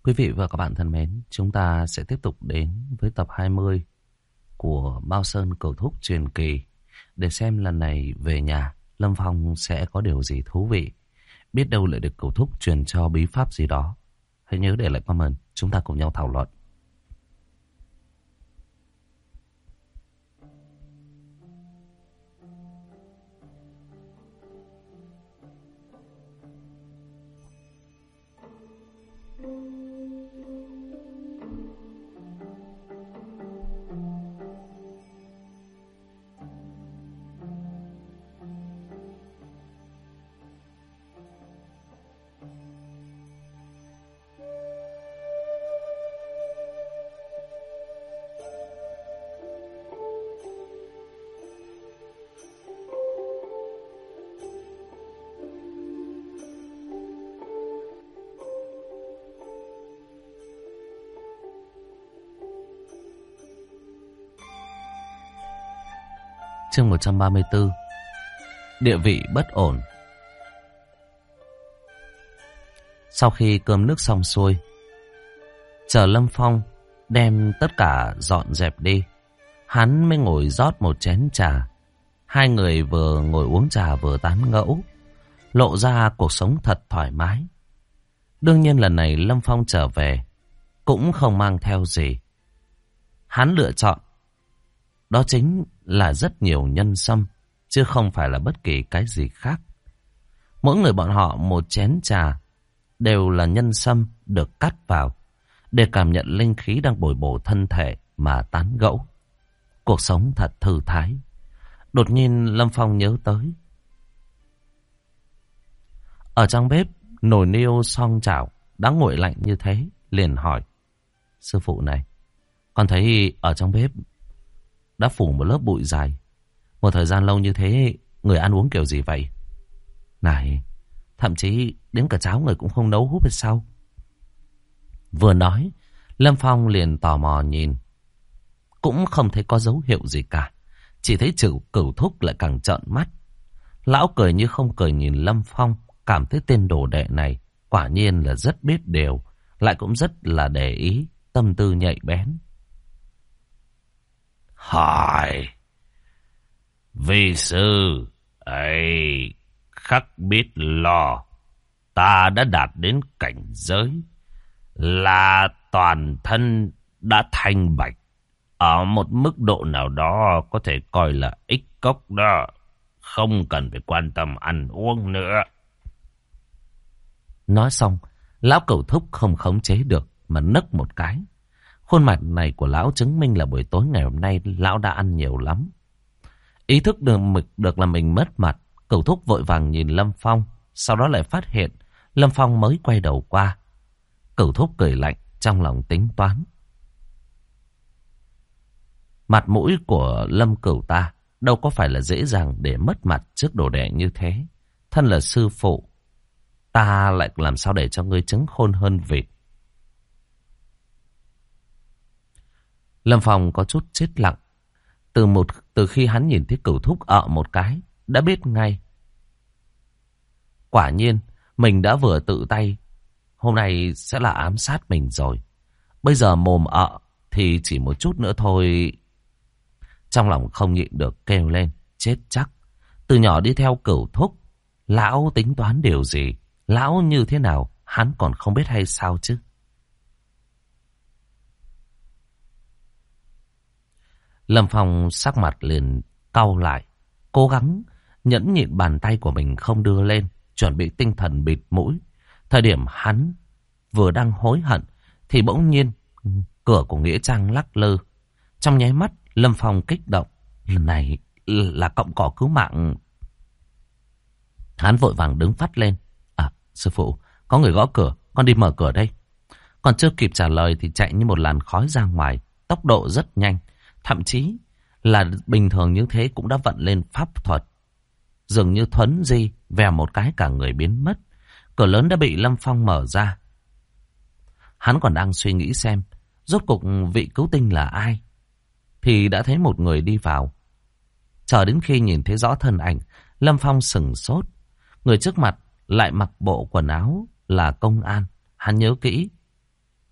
Quý vị và các bạn thân mến, chúng ta sẽ tiếp tục đến với tập 20 của Mao Sơn Cửu Thúc truyền kỳ để xem lần này về nhà Lâm Phong sẽ có điều gì thú vị. Biết đâu lại được Cửu Thúc truyền cho bí pháp gì đó. Hãy nhớ để lại comment, chúng ta cùng nhau thảo luận. Chương 134. Địa vị bất ổn. Sau khi cơm nước xong xuôi, chờ Lâm Phong đem tất cả dọn dẹp đi, hắn mới ngồi rót một chén trà. Hai người vừa ngồi uống trà vừa tán gẫu, lộ ra cuộc sống thật thoải mái. Đương nhiên lần này Lâm Phong trở về cũng không mang theo gì. Hắn lựa chọn đó chính là rất nhiều nhân sâm, chứ không phải là bất kỳ cái gì khác. Mỗi người bọn họ một chén trà, đều là nhân sâm được cắt vào, để cảm nhận linh khí đang bồi bổ thân thể mà tán gẫu. Cuộc sống thật thư thái. Đột nhiên Lâm Phong nhớ tới. Ở trong bếp, nồi niêu song chảo đã nguội lạnh như thế, liền hỏi. Sư phụ này, con thấy ở trong bếp đã phủ một lớp bụi dài. Một thời gian lâu như thế, người ăn uống kiểu gì vậy? Này, thậm chí đến cả cháo người cũng không nấu húp hay sao? Vừa nói, Lâm Phong liền tò mò nhìn. Cũng không thấy có dấu hiệu gì cả. Chỉ thấy Cửu Thúc lại càng trợn mắt. Lão cười như không cười nhìn Lâm Phong, cảm thấy tên đồ đệ này quả nhiên là rất biết điều, lại cũng rất là để ý, tâm tư nhạy bén. Hỏi, vi sư ấy khắc biết lo, ta đã đạt đến cảnh giới là toàn thân đã thanh bạch, ở một mức độ nào đó có thể coi là ích cốc đó, không cần phải quan tâm ăn uống nữa. Nói xong, lão Cửu Thúc không khống chế được mà nấc một cái. Khuôn mặt này của lão chứng minh là buổi tối ngày hôm nay lão đã ăn nhiều lắm. Ý thức được là mình mất mặt, Cửu Thúc vội vàng nhìn Lâm Phong, sau đó lại phát hiện Lâm Phong mới quay đầu qua. Cửu Thúc cười lạnh, trong lòng tính toán. Mặt mũi của Lâm Cửu ta đâu có phải là dễ dàng để mất mặt trước đồ đệ như thế. Thân là sư phụ, ta lại làm sao để cho ngươi trứng khôn hơn vịt. Lâm Phong có chút chết lặng. Từ khi hắn nhìn thấy Cửu Thúc một cái, đã biết ngay. Quả nhiên, mình đã vừa tự tay, hôm nay sẽ là ám sát mình rồi. Bây giờ mồm thì chỉ một chút nữa thôi. Trong lòng không nhịn được kêu lên, chết chắc. Từ nhỏ đi theo Cửu Thúc, lão tính toán điều gì, lão như thế nào, hắn còn không biết hay sao chứ. Lâm Phong sắc mặt liền cau lại, cố gắng nhẫn nhịn bàn tay của mình không đưa lên, chuẩn bị tinh thần bịt mũi. Thời điểm hắn vừa đang hối hận thì bỗng nhiên cửa của nghĩa trang lắc lư. Trong nháy mắt Lâm Phong kích động, lần này là cọng cỏ cứu mạng. Hắn vội vàng đứng phắt lên. Sư phụ, có người gõ cửa, con đi mở cửa đây. Còn chưa kịp trả lời thì chạy như một làn khói ra ngoài, tốc độ rất nhanh. Thậm chí là bình thường như thế cũng đã vận lên pháp thuật. Dường như thuấn di, vèo một cái cả người biến mất. Cửa lớn đã bị Lâm Phong mở ra. Hắn còn đang suy nghĩ xem rốt cuộc vị cứu tinh là ai, thì đã thấy một người đi vào. Chờ đến khi nhìn thấy rõ thân ảnh, Lâm Phong sửng sốt. Người trước mặt lại mặc bộ quần áo là công an. Hắn nhớ kỹ,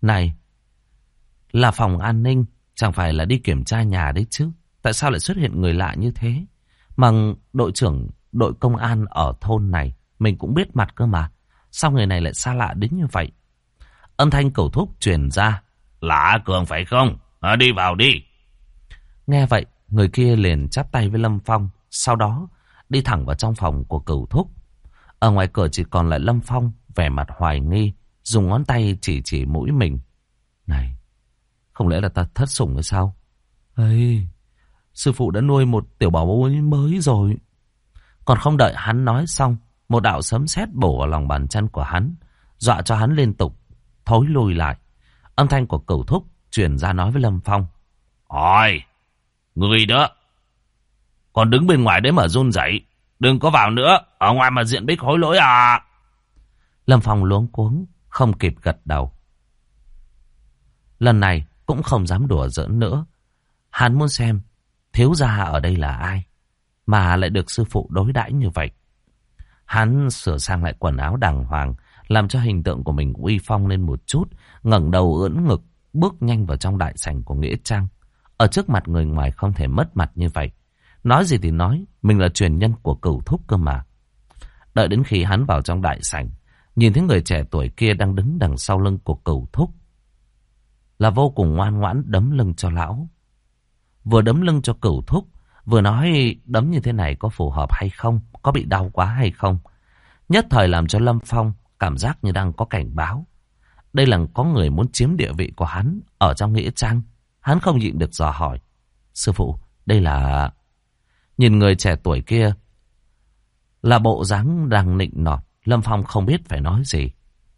Này, là phòng an ninh, chẳng phải là đi kiểm tra nhà đấy chứ? Tại sao lại xuất hiện người lạ như thế? Mà đội trưởng đội công an ở thôn này, mình cũng biết mặt cơ mà. Sao người này lại xa lạ đến như vậy? Âm thanh Cửu Thúc truyền ra. Là A Cường phải không? Đi vào đi. Nghe vậy, người kia liền chắp tay với Lâm Phong, sau đó đi thẳng vào trong phòng của Cửu Thúc. Ở ngoài cửa chỉ còn lại Lâm Phong, vẻ mặt hoài nghi, dùng ngón tay chỉ mũi mình. Này, không lẽ là ta thất sủng hay sao? Ê, sư phụ đã nuôi một tiểu bảo bối mới rồi. Còn không đợi hắn nói xong, một đạo sấm sét bổ vào lòng bàn chân của hắn, dọa cho hắn liên tục thối lùi lại. Âm thanh của Cửu Thúc truyền ra nói với Lâm Phong. Ôi, người đó, còn đứng bên ngoài đấy mà run rẩy, đừng có vào nữa, ở ngoài mà diện bích hối lỗi à. Lâm Phong luống cuống, không kịp gật đầu. Lần này cũng không dám đùa giỡn nữa. Hắn muốn xem thiếu gia ở đây là ai, mà lại được sư phụ đối đãi như vậy. Hắn sửa sang lại quần áo đàng hoàng, làm cho hình tượng của mình uy phong lên một chút, ngẩng đầu ưỡn ngực, bước nhanh vào trong đại sảnh của nghĩa trang. Ở trước mặt người ngoài không thể mất mặt như vậy. Nói gì thì nói, mình là truyền nhân của Cửu Thúc cơ mà. Đợi đến khi hắn vào trong đại sảnh, nhìn thấy người trẻ tuổi kia đang đứng đằng sau lưng của Cửu Thúc, là vô cùng ngoan ngoãn đấm lưng cho lão. Vừa đấm lưng cho Cửu Thúc, vừa nói đấm như thế này có phù hợp hay không, có bị đau quá hay không. Nhất thời làm cho Lâm Phong cảm giác như đang có cảnh báo. Đây là có người muốn chiếm địa vị của hắn ở trong nghĩa trang. Hắn không nhịn được dò hỏi. Sư phụ, đây là... Nhìn người trẻ tuổi kia là bộ dáng đang nịnh nọt, Lâm Phong không biết phải nói gì.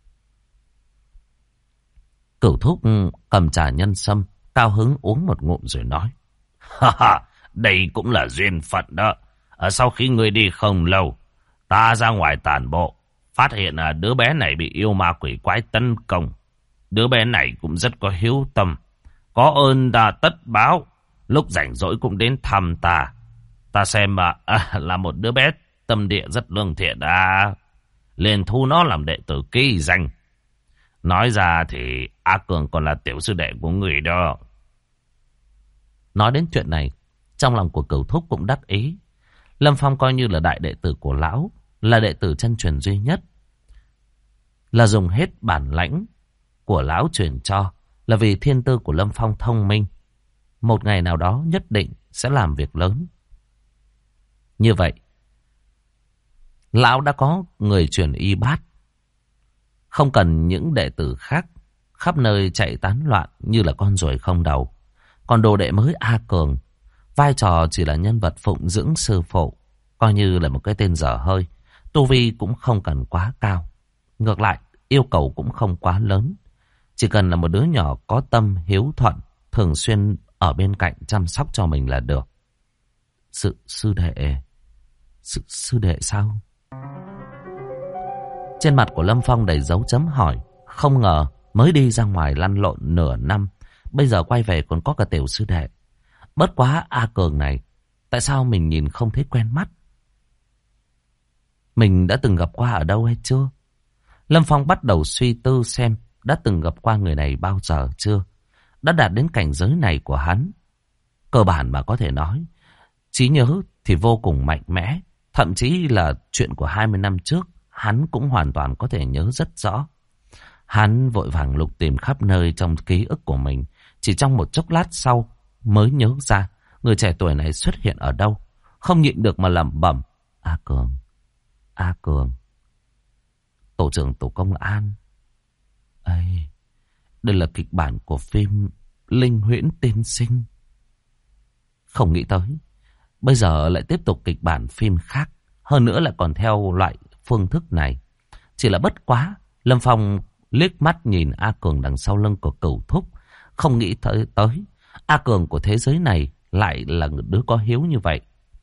Cửu Thúc cầm trà nhân sâm, cao hứng uống một ngụm rồi nói. Đây cũng là duyên phận đó. Sau khi ngươi đi không lâu, ta ra ngoài tản bộ, phát hiện là đứa bé này bị yêu ma quỷ quái tấn công. Đứa bé này cũng rất có hiếu tâm, có ơn ta tất báo, lúc rảnh rỗi cũng đến thăm ta. Ta xem mà là một đứa bé tâm địa rất lương thiện liền thu nó làm đệ tử ký danh. Nói ra thì A Cường còn là tiểu sư đệ của người đó. Nói đến chuyện này, trong lòng của Cửu Thúc cũng đắc ý. Lâm Phong coi như là đại đệ tử của lão, là đệ tử chân truyền duy nhất, là dùng hết bản lãnh của lão truyền cho, là vì thiên tư của Lâm Phong thông minh, một ngày nào đó nhất định sẽ làm việc lớn. Như vậy, lão đã có người truyền y bát, không cần những đệ tử khác khắp nơi chạy tán loạn như là con ruồi không đầu. Còn đồ đệ mới A Cường, vai trò chỉ là nhân vật phụng dưỡng sư phụ, coi như là một cái tên dở hơi. Tu vi cũng không cần quá cao, ngược lại yêu cầu cũng không quá lớn. Chỉ cần là một đứa nhỏ có tâm hiếu thuận, thường xuyên ở bên cạnh chăm sóc cho mình là được. Sư đệ sao? Trên mặt của Lâm Phong đầy dấu chấm hỏi. Không ngờ mới đi ra ngoài lăn lộn nửa năm, bây giờ quay về còn có cả tiểu sư đệ. Bất quá A Cường này, tại sao mình nhìn không thấy quen mắt? Mình đã từng gặp qua ở đâu hay chưa? Lâm Phong bắt đầu suy tư xem đã từng gặp qua người này bao giờ chưa. Đã đạt đến cảnh giới này của hắn, cơ bản mà có thể nói, trí nhớ thì vô cùng mạnh mẽ. Thậm chí là chuyện của 20 năm trước, hắn cũng hoàn toàn có thể nhớ rất rõ. Hắn vội vàng lục tìm khắp nơi trong ký ức của mình. Chỉ trong một chốc lát sau mới nhớ ra người trẻ tuổi này xuất hiện ở đâu. Không nhịn được mà lẩm bẩm. A Cường, tổ trưởng tổ công an. Ây, đây là kịch bản của phim Linh Huyễn Tiên Sinh. Không nghĩ tới bây giờ lại tiếp tục kịch bản phim khác, hơn nữa lại còn theo loại phương thức này. Chỉ là bất quá, Lâm Phong liếc mắt nhìn A Cường đằng sau lưng của Cửu Thúc, không nghĩ tới A Cường của thế giới này lại là đứa có hiếu như vậy.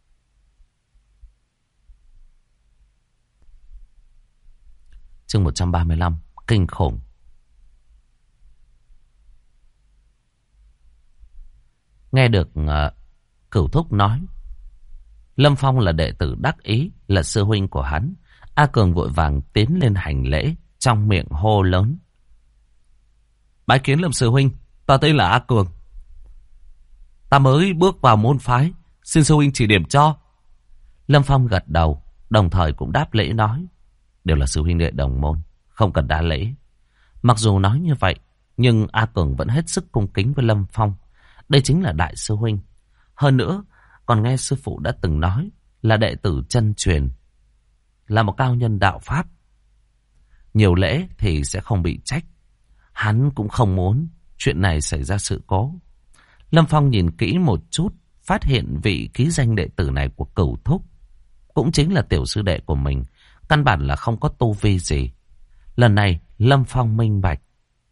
Chương 135, kinh khủng. Nghe được Cửu Thúc nói Lâm Phong là đệ tử đắc ý, là sư huynh của hắn, A Cường vội vàng tiến lên hành lễ, trong miệng hô lớn. Bái kiến Lâm sư huynh, ta tên là A Cường. Ta mới bước vào môn phái, xin sư huynh chỉ điểm cho. Lâm Phong gật đầu, đồng thời cũng đáp lễ nói. Đều là sư huynh đệ đồng môn, không cần đa lễ. Mặc dù nói như vậy, nhưng A Cường vẫn hết sức cung kính với Lâm Phong. Đây chính là đại sư huynh. Hơn nữa, còn nghe sư phụ đã từng nói là đệ tử chân truyền, là một cao nhân đạo pháp. Nhiều lễ thì sẽ không bị trách. Hắn cũng không muốn chuyện này xảy ra sự cố. Lâm Phong nhìn kỹ một chút, phát hiện vị ký danh đệ tử này của Cửu Thúc cũng chính là tiểu sư đệ của mình, căn bản là không có tu vi gì. Lần này Lâm Phong minh bạch,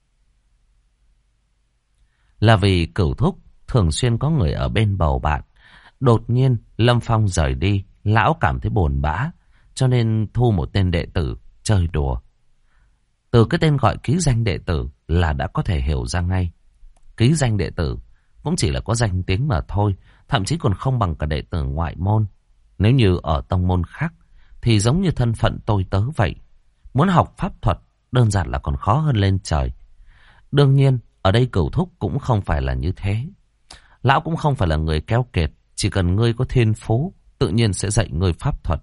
là vì Cửu Thúc thường xuyên có người ở bên bầu bạn. Đột nhiên Lâm Phong rời đi, lão cảm thấy buồn bã, cho nên thu một tên đệ tử chơi đùa. Từ cái tên gọi ký danh đệ tử là đã có thể hiểu ra ngay. Ký danh đệ tử cũng chỉ là có danh tiếng mà thôi, thậm chí còn không bằng cả đệ tử ngoại môn. Nếu như ở tông môn khác thì giống như thân phận tôi tớ vậy. Muốn học pháp thuật đơn giản là còn khó hơn lên trời. Đương nhiên ở đây Cửu Thúc cũng không phải là như thế. Lão cũng không phải là người keo kiệt, chỉ cần ngươi có thiên phú tự nhiên sẽ dạy ngươi pháp thuật.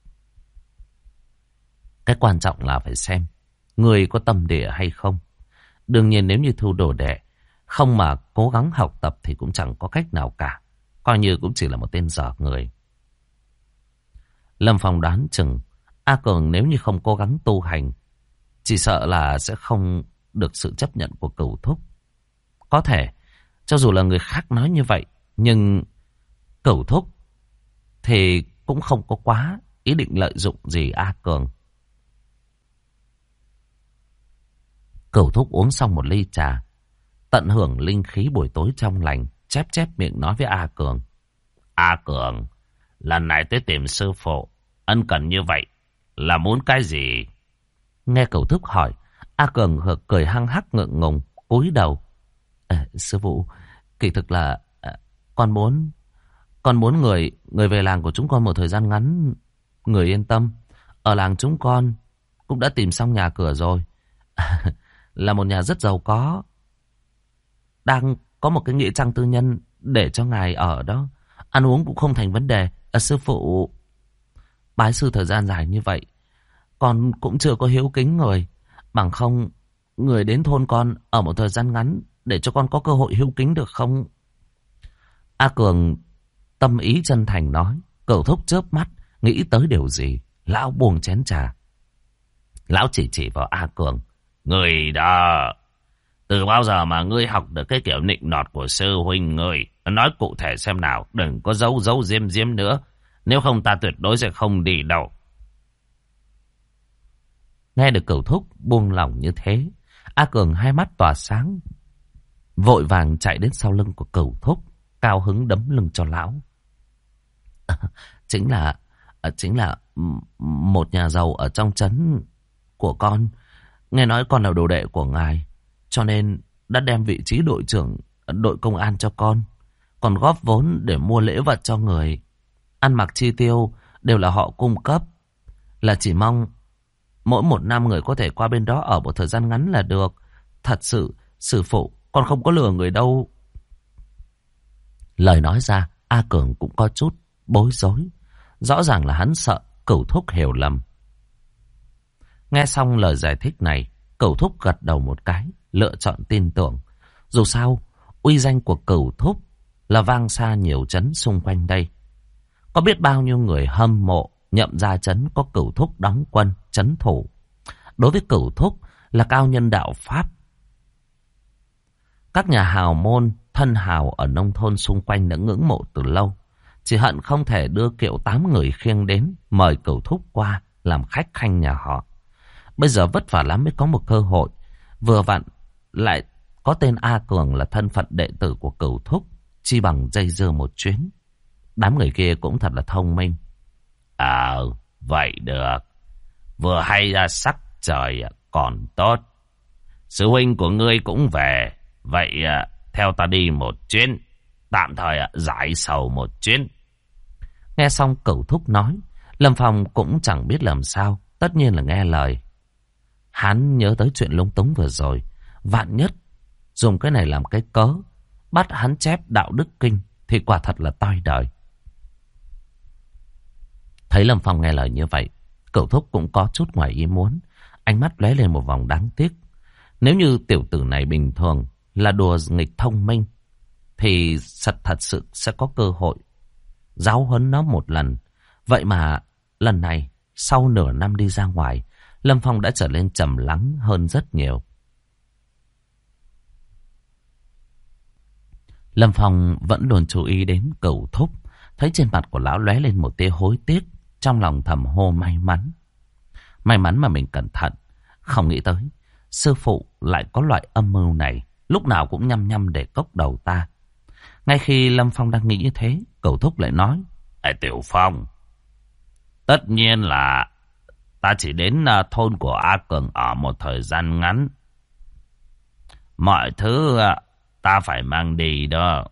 Cái quan trọng là phải xem người có tâm địa hay không. Đương nhiên nếu như thu đồ đệ không mà cố gắng học tập thì cũng chẳng có cách nào cả, coi như cũng chỉ là một tên dở người. Lâm Phong đoán chừng A Cường nếu như không cố gắng tu hành, chỉ sợ là sẽ không được sự chấp nhận của Cửu Thúc. Có thể cho dù là người khác nói như vậy, nhưng Cửu Thúc thì cũng không có quá ý định lợi dụng gì A Cường. Cửu Thúc uống xong một ly trà, tận hưởng linh khí buổi tối trong lành, chép chép miệng nói với A Cường. A Cường, lần này tới tìm sư phụ, ân cần như vậy là muốn cái gì? Nghe Cửu Thúc hỏi, A Cường cười hăng hắc ngượng ngùng, cúi đầu. Sư phụ, kỳ thực là con muốn người về làng của chúng con một thời gian ngắn. Người yên tâm, ở làng chúng con cũng đã tìm xong nhà cửa rồi. Là một nhà rất giàu có, đang có một cái nghĩa trang tư nhân để cho ngài ở đó. Ăn uống cũng không thành vấn đề. Sư phụ, bái sư thời gian dài như vậy, con cũng chưa có hiếu kính người. Bằng không, người đến thôn con ở một thời gian ngắn để cho con có cơ hội hiếu kính được không? A Cường tâm ý chân thành nói. Cửu Thúc chớp mắt, nghĩ tới điều gì. Lão buông chén trà. Lão chỉ vào A Cường. Người đó, từ bao giờ mà ngươi học được cái kiểu nịnh nọt của sư huynh ngươi? Nói cụ thể xem nào, đừng có giấu diêm nữa. Nếu không ta tuyệt đối sẽ không đi đâu. Nghe được Cửu Thúc buông lỏng như thế, A Cường hai mắt tỏa sáng, vội vàng chạy đến sau lưng của Cửu Thúc, cao hứng đấm lưng cho lão. Chính là một nhà giàu ở trong trấn của con. Nghe nói con là đồ đệ của ngài, cho nên đã đem vị trí đội trưởng đội công an cho con. Còn góp vốn để mua lễ vật cho người. Ăn mặc chi tiêu đều là họ cung cấp. Là chỉ mong mỗi một năm người có thể qua bên đó ở một thời gian ngắn là được. Thật sự, sư phụ, con không có lừa người đâu. Lời nói ra, A Cường cũng có chút bối rối. Rõ ràng là hắn sợ Cửu Thúc hiểu lầm. Nghe xong lời giải thích này, Cửu Thúc gật đầu một cái, lựa chọn tin tưởng. Dù sao, uy danh của Cửu Thúc là vang xa nhiều trấn xung quanh đây. Có biết bao nhiêu người hâm mộ Nhậm Gia trấn có Cửu Thúc đóng quân, trấn thủ. Đối với Cửu Thúc là cao nhân đạo pháp. Các nhà hào môn, thân hào ở nông thôn xung quanh đã ngưỡng mộ từ lâu. Chỉ hận không thể đưa kiệu 8 người khiêng đến, mời Cửu Thúc qua làm khách khanh nhà họ. Bây giờ vất vả lắm mới có một cơ hội. Vừa vặn lại có tên A Cường là thân phận đệ tử của Cửu Thúc, chi bằng dây dưa một chuyến. Đám người kia cũng thật là thông minh. Vậy được. Vừa hay ra sắc trời còn tốt. Sư huynh của ngươi cũng về. Vậy theo ta đi một chuyến. Tạm thời giải sầu một chuyến. Nghe xong Cửu Thúc nói, Lâm Phong cũng chẳng biết làm sao. Tất nhiên là nghe lời. Hắn nhớ tới chuyện lúng túng vừa rồi. Vạn nhất dùng cái này làm cái cớ bắt hắn chép đạo đức kinh thì quả thật là toi đời. Thấy Lâm Phong nghe lời như vậy, Cửu Thúc cũng có chút ngoài ý muốn, ánh mắt lóe lên một vòng đáng tiếc. Nếu như tiểu tử này bình thường là đùa nghịch thông minh thì thật sự sẽ có cơ hội giáo huấn nó một lần. Vậy mà lần này sau nửa năm đi ra ngoài, Lâm Phong đã trở nên trầm lắng hơn rất nhiều. Lâm Phong vẫn luôn chú ý đến Cửu Thúc, thấy trên mặt của lão lóe lên một tia hối tiếc, trong lòng thầm hô may mắn. May mắn mà mình cẩn thận, không nghĩ tới sư phụ lại có loại âm mưu này, lúc nào cũng nhăm nhăm để cốc đầu ta. Ngay khi Lâm Phong đang nghĩ như thế, Cửu Thúc lại nói: Ê Tiểu Phong, tất nhiên là ta chỉ đến thôn của A Cường ở một thời gian ngắn. Mọi thứ ta phải mang đi đó.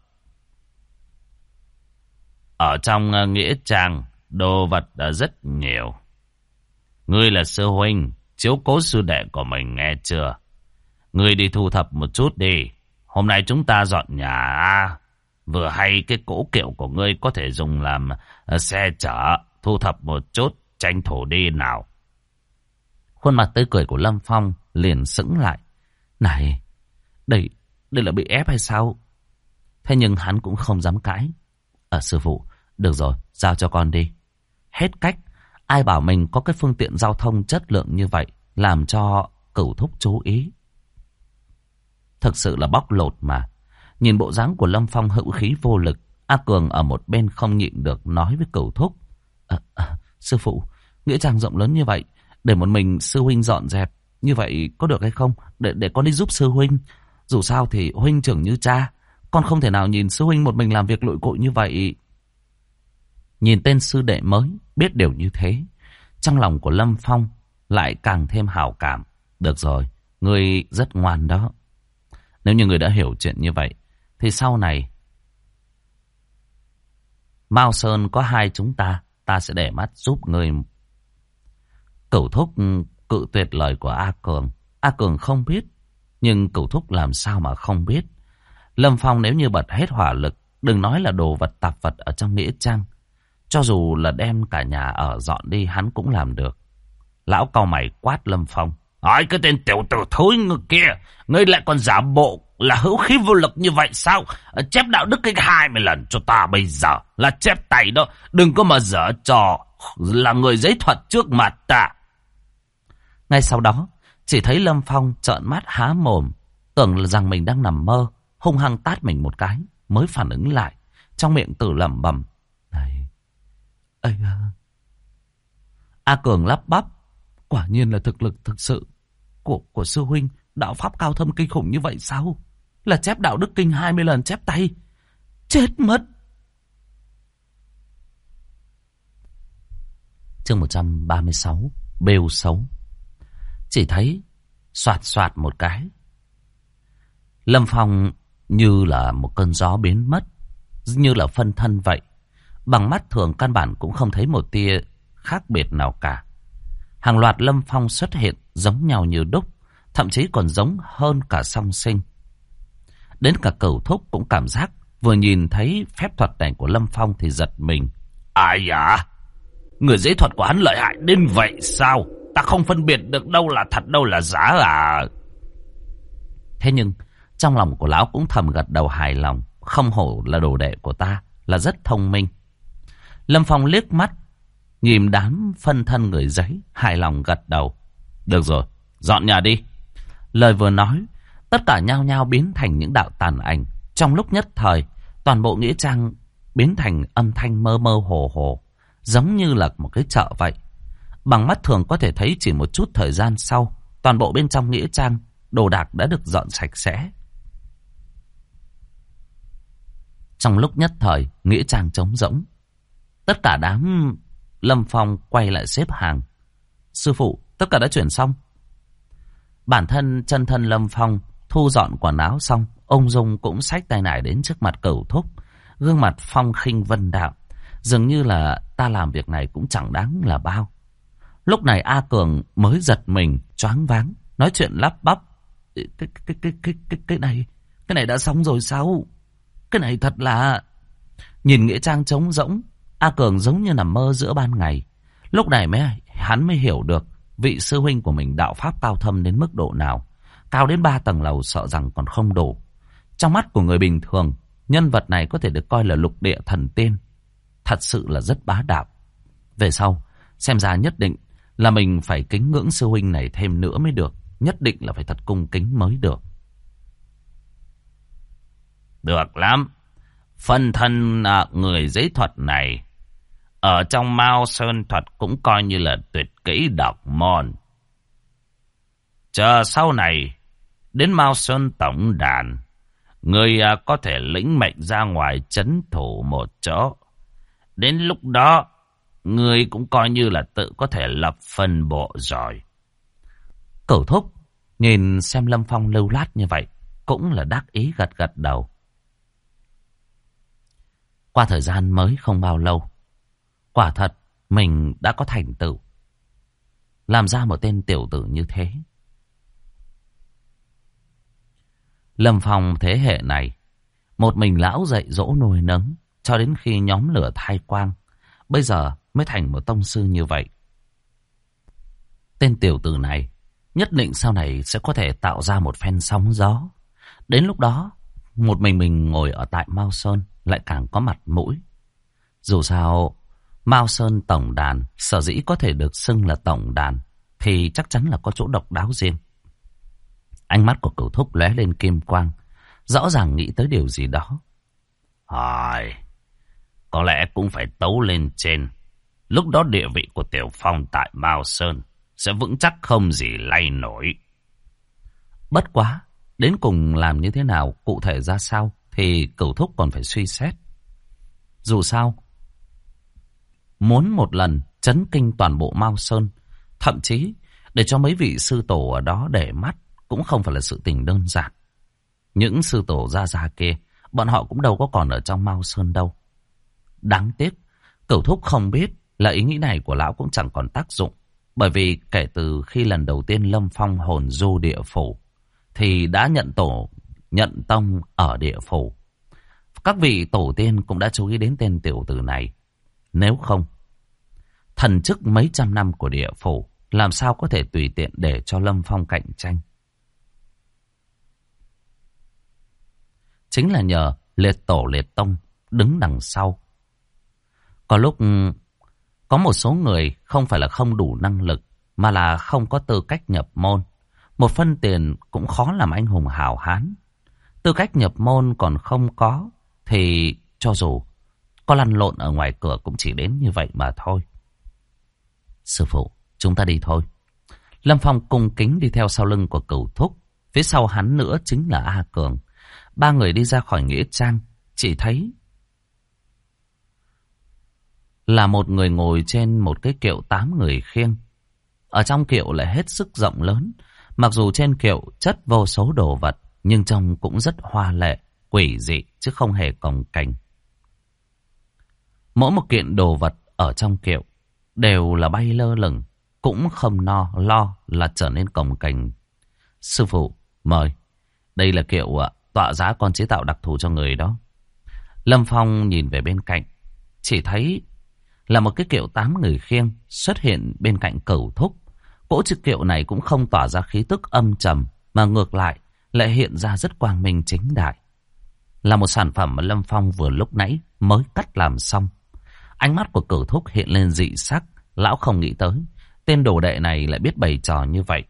Ở trong nghĩa trang, đồ vật đã rất nhiều. Ngươi là sư huynh, chiếu cố sư đệ của mình nghe chưa? Ngươi đi thu thập một chút đi. Hôm nay chúng ta dọn nhà. Vừa hay cái cỗ kiệu của ngươi có thể dùng làm xe chở. Thu thập một chút, tranh thủ đi nào. Khuôn mặt tươi cười của Lâm Phong liền sững lại. Này, đây là bị ép hay sao? Thế nhưng hắn cũng không dám cãi. Sư phụ, được rồi, giao cho con đi. Hết cách, ai bảo mình có cái phương tiện giao thông chất lượng như vậy, làm cho Cửu Thúc chú ý. Thực sự là bóc lột mà. Nhìn bộ dáng của Lâm Phong hữu khí vô lực, A Cường ở một bên không nhịn được nói với Cửu Thúc: Sư phụ, nghĩa trang rộng lớn như vậy, để một mình sư huynh dọn dẹp như vậy có được hay không? Để con đi giúp sư huynh. Dù sao thì huynh trưởng như cha, con không thể nào nhìn sư huynh một mình làm việc lội cội như vậy. Nhìn tên sư đệ mới biết điều như thế, trong lòng của Lâm Phong lại càng thêm hảo cảm. Được rồi, ngươi rất ngoan đó. Nếu như ngươi đã hiểu chuyện như vậy, thì sau này Mao Sơn có hai chúng ta sẽ để mắt giúp ngươi. Cửu Thúc cự tuyệt lời của A Cường. A Cường không biết, nhưng Cửu Thúc làm sao mà không biết. Lâm Phong nếu như bật hết hỏa lực, đừng nói là đồ vật tạp vật ở trong nghĩa trang, cho dù là đem cả nhà ở dọn đi hắn cũng làm được. Lão cau mày quát Lâm Phong: Nói cái tên tiểu tử thối kia, ngươi lại còn giả bộ là hữu khí vô lực như vậy sao? Chép đạo đức kinh 20 lần cho ta bây giờ là chép tay đó, đừng có mà dở trò là người giấy thuật trước mặt ta. Ngay sau đó, chỉ thấy Lâm Phong trợn mắt há mồm, tưởng rằng mình đang nằm mơ, hung hăng tát mình một cái, mới phản ứng lại, trong miệng tự lẩm bẩm: Này, ây à. A Cường lắp bắp: Quả nhiên là thực lực thực sự của sư huynh, đạo pháp cao thâm kinh khủng như vậy sao? Là chép đạo đức kinh 20 lần chép tay. Chết mất. Chương 136, bêu xấu. Chỉ thấy xoạt xoạt một cái, Lâm Phong như là một cơn gió biến mất, như là phân thân vậy. Bằng mắt thường căn bản cũng không thấy một tia khác biệt nào cả. Hàng loạt Lâm Phong xuất hiện giống nhau như đúc, thậm chí còn giống hơn cả song sinh. Đến cả Cửu Thúc cũng cảm giác vừa nhìn thấy phép thuật này của Lâm Phong thì giật mình. Ai à? Người giấy thuật của hắn lợi hại đến vậy sao? Ta không phân biệt được đâu là thật đâu là giả à? Thế nhưng trong lòng của lão cũng thầm gật đầu hài lòng. Không hổ là đồ đệ của ta, là rất thông minh. Lâm Phong liếc mắt nhìn đám phân thân người giấy, hài lòng gật đầu. Được rồi, dọn nhà đi. Lời vừa nói, tất cả nhao nhao biến thành những đạo tàn ảnh. Trong lúc nhất thời, toàn bộ nghĩa trang biến thành âm thanh mơ mơ hồ hồ, giống như là một cái chợ vậy. Bằng mắt thường có thể thấy chỉ một chút thời gian sau, toàn bộ bên trong nghĩa trang, đồ đạc đã được dọn sạch sẽ. Trong lúc nhất thời, nghĩa trang trống rỗng. Tất cả đám Lâm Phong quay lại xếp hàng. Sư phụ, tất cả đã chuyển xong. Bản thân chân thân Lâm Phong thu dọn quần áo xong, ông Dung cũng xách tay nải đến trước mặt Cửu Thúc, gương mặt phong khinh vân đạm, dường như là ta làm việc này cũng chẳng đáng là bao. Lúc này A Cường mới giật mình, choáng váng, nói chuyện lắp bắp. Cái này, Cái này đã xong rồi sao? Cái này thật là... Nhìn nghĩa trang trống rỗng, A Cường giống như nằm mơ giữa ban ngày. Lúc này hắn mới hiểu được vị sư huynh của mình đạo pháp cao thâm đến mức độ nào. Cao đến 3 tầng lầu sợ rằng còn không đủ. Trong mắt của người bình thường, nhân vật này có thể được coi là lục địa thần tiên. Thật sự là rất bá đạo. Về sau, xem ra nhất định là mình phải kính ngưỡng sư huynh này thêm nữa mới được. Nhất định là phải thật cung kính mới được. Được lắm. Phân thân người giấy thuật này ở trong Mao Sơn thuật cũng coi như là tuyệt kỹ độc môn. Chờ sau này đến Mao Sơn tổng đàn, người có thể lĩnh mệnh ra ngoài trấn thủ một chỗ. Đến lúc đó, người cũng coi như là tự có thể lập phân bộ rồi. Cửu thúc nhìn xem Lâm Phong lưu lát như vậy, cũng là đắc ý gật gật đầu. Qua thời gian mới không bao lâu, quả thật mình đã có thành tựu, làm ra một tên tiểu tử như thế. Lâm Phong thế hệ này, một mình lão dạy dỗ nuôi nấng cho đến khi nhóm lửa thai quang, bây giờ mới thành một tông sư như vậy. Tên tiểu tử này nhất định sau này sẽ có thể tạo ra một phen sóng gió. Đến lúc đó, một mình ngồi ở tại Mao Sơn lại càng có mặt mũi. Dù sao, Mao Sơn tổng đàn sở dĩ có thể được xưng là tổng đàn thì chắc chắn là có chỗ độc đáo riêng. Ánh mắt của Cửu thúc lóe lên kim quang, rõ ràng nghĩ tới điều gì đó. Có lẽ cũng phải tấu lên trên. Lúc đó địa vị của Tiểu Phong tại Mao Sơn sẽ vững chắc không gì lay nổi. Bất quá, đến cùng làm như thế nào, cụ thể ra sao thì Cửu thúc còn phải suy xét. Dù sao, muốn một lần chấn kinh toàn bộ Mao Sơn, thậm chí để cho mấy vị sư tổ ở đó để mắt, cũng không phải là sự tình đơn giản. Những sư tổ gia kia, bọn họ cũng đâu có còn ở trong Mao Sơn đâu. Đáng tiếc, Cửu thúc không biết là ý nghĩ này của lão cũng chẳng còn tác dụng. Bởi vì kể từ khi lần đầu tiên Lâm Phong hồn du địa phủ, thì đã nhận tông ở địa phủ. Các vị tổ tiên cũng đã chú ý đến tên tiểu tử này. Nếu không, thần chức mấy trăm năm của địa phủ làm sao có thể tùy tiện để cho Lâm Phong cạnh tranh. Chính là nhờ liệt tổ liệt tông đứng đằng sau. Có lúc có một số người không phải là không đủ năng lực, mà là không có tư cách nhập môn. Một phân tiền cũng khó làm anh hùng hảo hán. Tư cách nhập môn còn không có, thì cho dù có lăn lộn ở ngoài cửa cũng chỉ đến như vậy mà thôi. Sư phụ, chúng ta đi thôi. Lâm Phong cung kính đi theo sau lưng của Cửu thúc. Phía sau hắn nữa chính là A Cường. Ba người đi ra khỏi nghĩa trang, chỉ thấy là một người ngồi trên một cái kiệu 8 người khiêng. Ở trong kiệu lại hết sức rộng lớn. Mặc dù trên kiệu chất vô số đồ vật, nhưng trông cũng rất hoa lệ, quỷ dị chứ không hề cồng kềnh. Mỗi một kiện đồ vật ở trong kiệu đều là bay lơ lửng, cũng không lo là trở nên cồng kềnh. Sư phụ, mời. Đây là kiệu tọa giá con chế tạo đặc thù cho người đó. Lâm Phong nhìn về bên cạnh, chỉ thấy là một cái kiệu 8 người khiêng xuất hiện bên cạnh Cửu thúc. Cỗ chiếc kiệu này cũng không tỏa ra khí tức âm trầm, mà ngược lại hiện ra rất quang minh chính đại. Là một sản phẩm mà Lâm Phong vừa lúc nãy mới cắt làm xong. Ánh mắt của Cửu thúc hiện lên dị sắc. Lão không nghĩ tới tên đồ đệ này lại biết bày trò như vậy.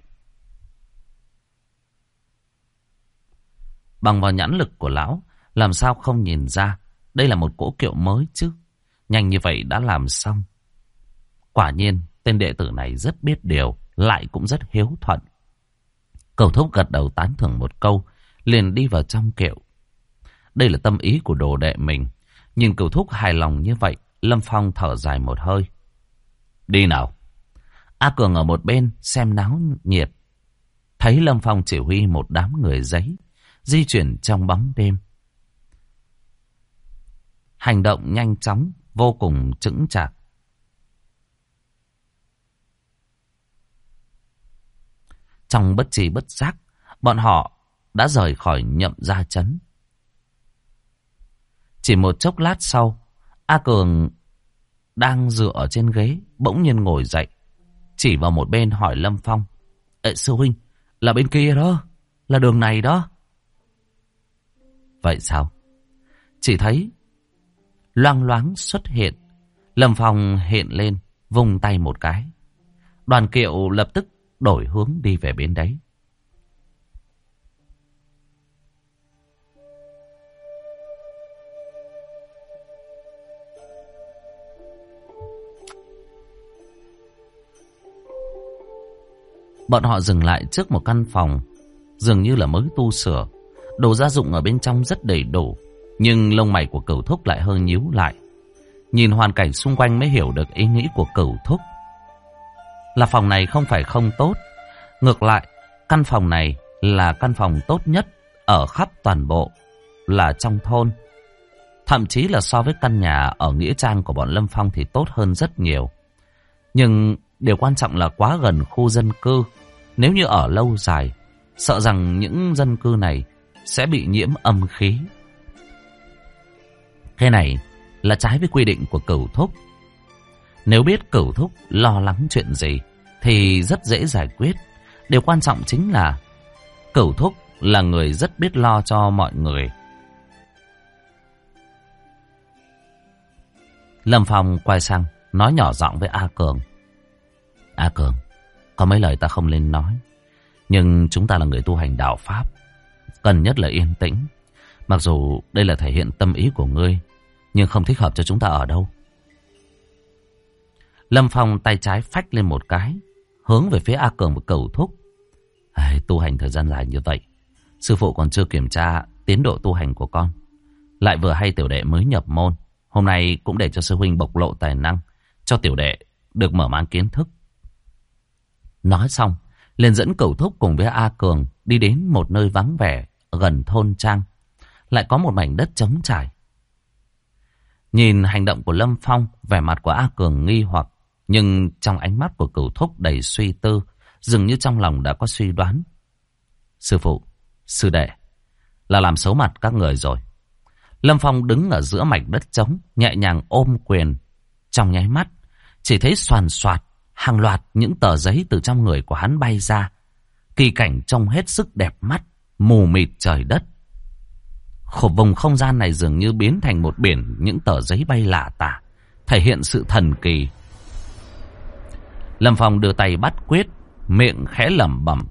Bằng vào nhãn lực của lão, làm sao không nhìn ra đây là một cỗ kiệu mới chứ. Nhanh như vậy đã làm xong. Quả nhiên tên đệ tử này rất biết điều, lại cũng rất hiếu thuận. Cửu thúc gật đầu tán thưởng một câu, liền đi vào trong kiệu. Đây là tâm ý của đồ đệ mình. Nhìn Cửu thúc hài lòng như vậy, Lâm Phong thở dài một hơi. Đi nào. A Cường ở một bên xem náo nhiệt, thấy Lâm Phong chỉ huy một đám người giấy di chuyển trong bóng đêm. Hành động nhanh chóng, vô cùng chững chạc. Trong bất tri bất giác, bọn họ đã rời khỏi Nhậm Gia trấn. Chỉ một chốc lát sau, A Cường đang dựa ở trên ghế, bỗng nhiên ngồi dậy, chỉ vào một bên hỏi Lâm Phong: "Ê, sư huynh, là bên kia đó, là đường này đó." Vậy sao? Chỉ thấy loang loáng xuất hiện, Lâm Phong hiện lên, vung tay một cái. Đoàn Kiệu lập tức đổi hướng đi về bên đấy. Bọn họ dừng lại trước một căn phòng, dường như là mới tu sửa. Đồ gia dụng ở bên trong rất đầy đủ, nhưng lông mày của Cửu Thúc lại hơi nhíu lại. Nhìn hoàn cảnh xung quanh mới hiểu được ý nghĩ của Cửu Thúc. Là phòng này không phải không tốt. Ngược lại, căn phòng này là căn phòng tốt nhất ở khắp toàn bộ là trong thôn. Thậm chí là so với căn nhà ở Nghĩa Trang của bọn Lâm Phong thì tốt hơn rất nhiều. Nhưng điều quan trọng là quá gần khu dân cư. Nếu như ở lâu dài, sợ rằng những dân cư này sẽ bị nhiễm âm khí. Cái này là trái với quy định của Cửu Thúc. Nếu biết Cửu Thúc lo lắng chuyện gì thì rất dễ giải quyết. Điều quan trọng chính là Cửu Thúc là người rất biết lo cho mọi người. Lâm Phong quay sang nói nhỏ giọng với A Cường: "A Cường, có mấy lời ta không nên nói, nhưng chúng ta là người tu hành đạo Pháp, cần nhất là yên tĩnh. Mặc dù đây là thể hiện tâm ý của ngươi, nhưng không thích hợp cho chúng ta ở đâu." Lâm Phong tay trái phách lên một cái, hướng về phía A Cường và Cửu Thúc: "Tu hành thời gian dài như vậy, sư phụ còn chưa kiểm tra tiến độ tu hành của con. Lại vừa hay tiểu đệ mới nhập môn, hôm nay cũng để cho sư huynh bộc lộ tài năng, cho tiểu đệ được mở mang kiến thức." Nói xong, liền dẫn Cửu Thúc cùng với A Cường đi đến một nơi vắng vẻ gần thôn trang. Lại có một mảnh đất trống trải. Nhìn hành động của Lâm Phong, vẻ mặt của A Cường nghi hoặc, nhưng trong ánh mắt của Cửu Thúc đầy suy tư, dường như trong lòng đã có suy đoán. "Sư phụ, sư đệ, là làm xấu mặt các người rồi." Lâm Phong đứng ở giữa mảnh đất trống, nhẹ nhàng ôm quyền. Trong nháy mắt, chỉ thấy xoàn xoạt hàng loạt những tờ giấy từ trong người của hắn bay ra. Kỳ cảnh trông hết sức đẹp mắt, mù mịt trời đất. Vùng không gian này dường như biến thành một biển những tờ giấy bay lả tả, thể hiện sự thần kỳ. Lâm Phong đưa tay bắt quyết, miệng khẽ lẩm bẩm: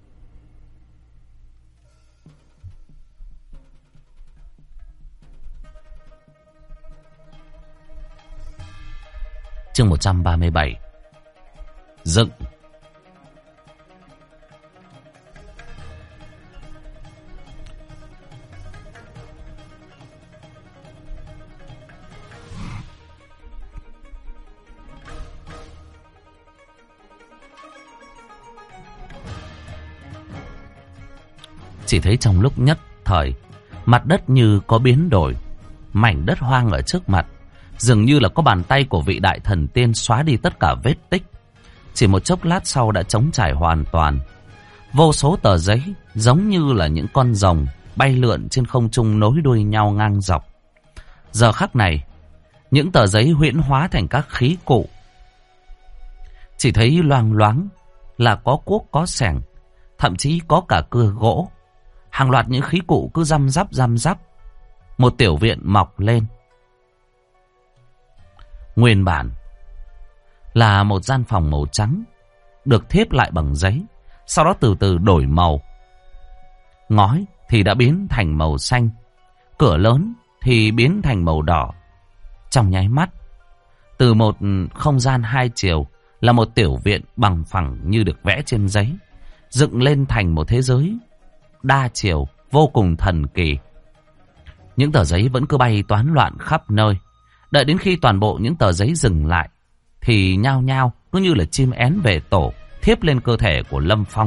Chương 137. Dựng. Chỉ thấy trong lúc nhất thời, mặt đất như có biến đổi. Mảnh đất hoang ở trước mặt dường như là có bàn tay của vị đại thần tiên xóa đi tất cả vết tích. Chỉ một chốc lát sau đã trống trải hoàn toàn. Vô số tờ giấy giống như là những con rồng bay lượn trên không trung nối đuôi nhau ngang dọc. Giờ khắc này, những tờ giấy huyễn hóa thành các khí cụ. Chỉ thấy loang loáng là có cuốc có xẻng, thậm chí có cả cưa gỗ. Hàng loạt những khí cụ cứ răm rắp. Một tiểu viện mọc lên. Nguyên bản là một gian phòng màu trắng, được thép lại bằng giấy, sau đó từ từ đổi màu. Ngói thì đã biến thành màu xanh, cửa lớn thì biến thành màu đỏ. Trong nháy mắt, từ một không gian hai chiều là một tiểu viện bằng phẳng như được vẽ trên giấy, dựng lên thành một thế giới đa chiều vô cùng thần kỳ. Những tờ giấy vẫn cứ bay toán loạn khắp nơi. Đợi đến khi toàn bộ những tờ giấy dừng lại thì nhao nhao cứ như là chim én về tổ, thiếp lên cơ thể của Lâm Phong.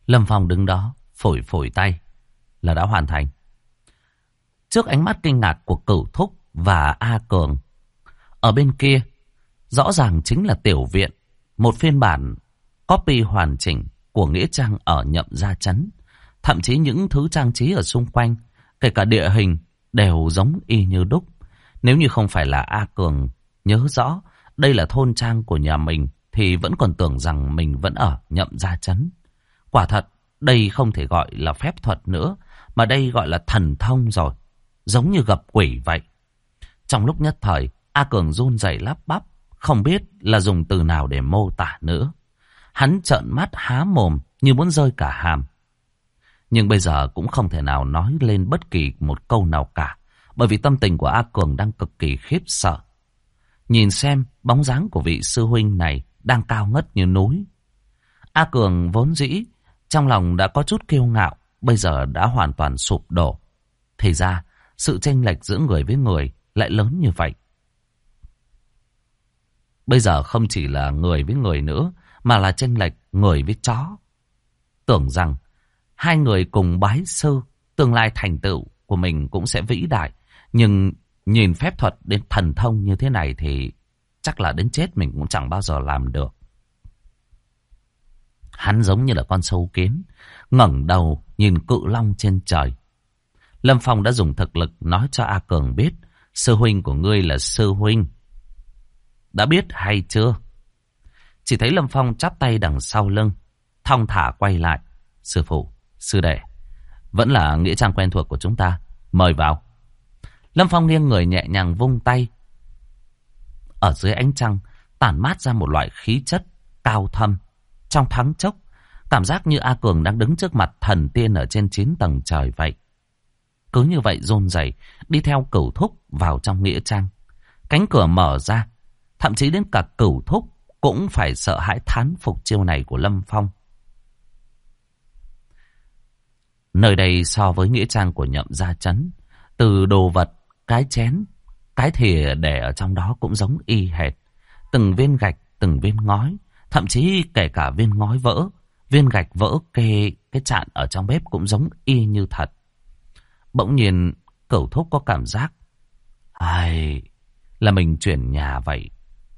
Lâm Phong đứng đó, phủi phủi tay là đã hoàn thành. Trước ánh mắt kinh ngạc của Cửu Thúc và A Cường, ở bên kia, rõ ràng chính là tiểu viện, một phiên bản copy hoàn chỉnh của nghĩa trang ở Nhậm Gia Trấn. Thậm chí những thứ trang trí ở xung quanh, kể cả địa hình, đều giống y như đúc. Nếu như không phải là A Cường nhớ rõ đây là thôn trang của nhà mình, thì vẫn còn tưởng rằng mình vẫn ở Nhậm Gia Trấn. Quả thật, đây không thể gọi là phép thuật nữa, mà đây gọi là thần thông rồi, giống như gặp quỷ vậy. Trong lúc nhất thời, A Cường run rẩy lắp bắp, không biết là dùng từ nào để mô tả nữa. Hắn trợn mắt há mồm như muốn rơi cả hàm. Nhưng bây giờ cũng không thể nào nói lên bất kỳ một câu nào cả, bởi vì tâm tình của A Cường đang cực kỳ khiếp sợ. Nhìn xem bóng dáng của vị sư huynh này đang cao ngất như núi. A Cường vốn dĩ trong lòng đã có chút kiêu ngạo, bây giờ đã hoàn toàn sụp đổ. Thì ra sự chênh lệch giữa người với người lại lớn như vậy. Bây giờ không chỉ là người với người nữa, mà là chênh lệch người với chó. Tưởng rằng hai người cùng bái sư, tương lai thành tựu của mình cũng sẽ vĩ đại. Nhưng nhìn phép thuật đến thần thông như thế này thì chắc là đến chết mình cũng chẳng bao giờ làm được. Hắn giống như là con sâu kiến, ngẩng đầu nhìn cự long trên trời. Lâm Phong đã dùng thực lực nói cho A Cường biết, sư huynh của ngươi là sư huynh. Đã biết hay chưa? Chỉ thấy Lâm Phong chắp tay đằng sau lưng, thong thả quay lại. Sư phụ, sư đệ, vẫn là nghĩa trang quen thuộc của chúng ta, mời vào. Lâm Phong nghiêng người nhẹ nhàng vung tay. Ở dưới ánh trăng tản mát ra một loại khí chất cao thâm. Trong thoáng chốc, cảm giác như A Cường đang đứng trước mặt thần tiên ở trên 9 tầng trời vậy. Cứ như vậy run rẩy đi theo Cửu Thúc vào trong nghĩa trang. Cánh cửa mở ra, thậm chí đến cả Cửu Thúc cũng phải sợ hãi thán phục chiêu này của Lâm Phong. Nơi đây so với nghĩa trang của Nhậm Gia Trấn, từ đồ vật, cái chén, cái thìa để ở trong đó cũng giống y hệt. Từng viên gạch, từng viên ngói, thậm chí kể cả viên ngói vỡ, viên gạch vỡ kê cái chạn ở trong bếp cũng giống y như thật. Bỗng nhiên Cửu Thúc có cảm giác ai là mình chuyển nhà vậy.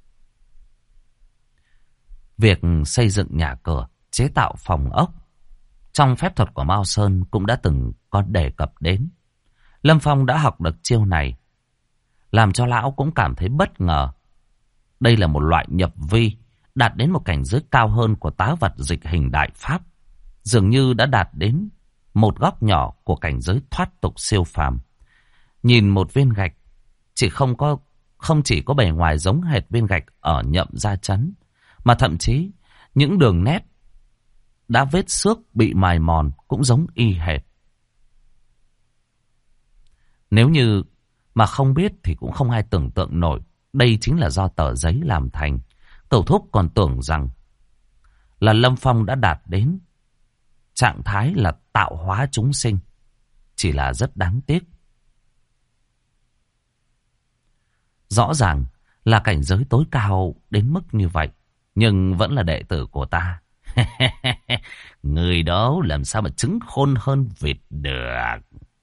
Việc xây dựng nhà cửa, chế tạo phòng ốc trong phép thuật của Mao Sơn cũng đã từng có đề cập đến. Lâm Phong đã học được chiêu này, làm cho lão cũng cảm thấy bất ngờ. Đây là một loại nhập vi đạt đến một cảnh giới cao hơn của tá vật dịch hình đại pháp, dường như đã đạt đến một góc nhỏ của cảnh giới thoát tục siêu phàm. Nhìn một viên gạch không chỉ có bề ngoài giống hệt viên gạch ở Nhậm Gia Trấn, mà thậm chí những đường nét đã vết xước bị mài mòn cũng giống y hệt. Nếu như mà không biết thì cũng không ai tưởng tượng nổi đây chính là do tờ giấy làm thành. Cửu Thúc còn tưởng rằng là Lâm Phong đã đạt đến trạng thái là tạo hóa chúng sinh. Chỉ là rất đáng tiếc. Rõ ràng là cảnh giới tối cao đến mức như vậy, nhưng vẫn là đệ tử của ta. Người đó làm sao mà trứng khôn hơn vịt được.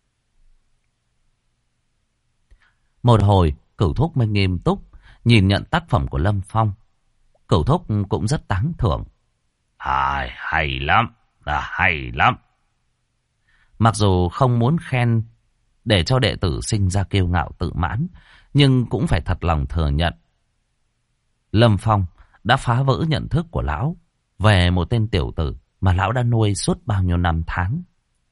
Một hồi Cửu Thúc mới nghiêm túc nhìn nhận tác phẩm của Lâm Phong. Cửu Thúc cũng rất tán thưởng. Hay lắm, hay lắm. Mặc dù không muốn khen để cho đệ tử sinh ra kiêu ngạo tự mãn, nhưng cũng phải thật lòng thừa nhận Lâm Phong đã phá vỡ nhận thức của lão về một tên tiểu tử mà lão đã nuôi suốt bao nhiêu năm tháng.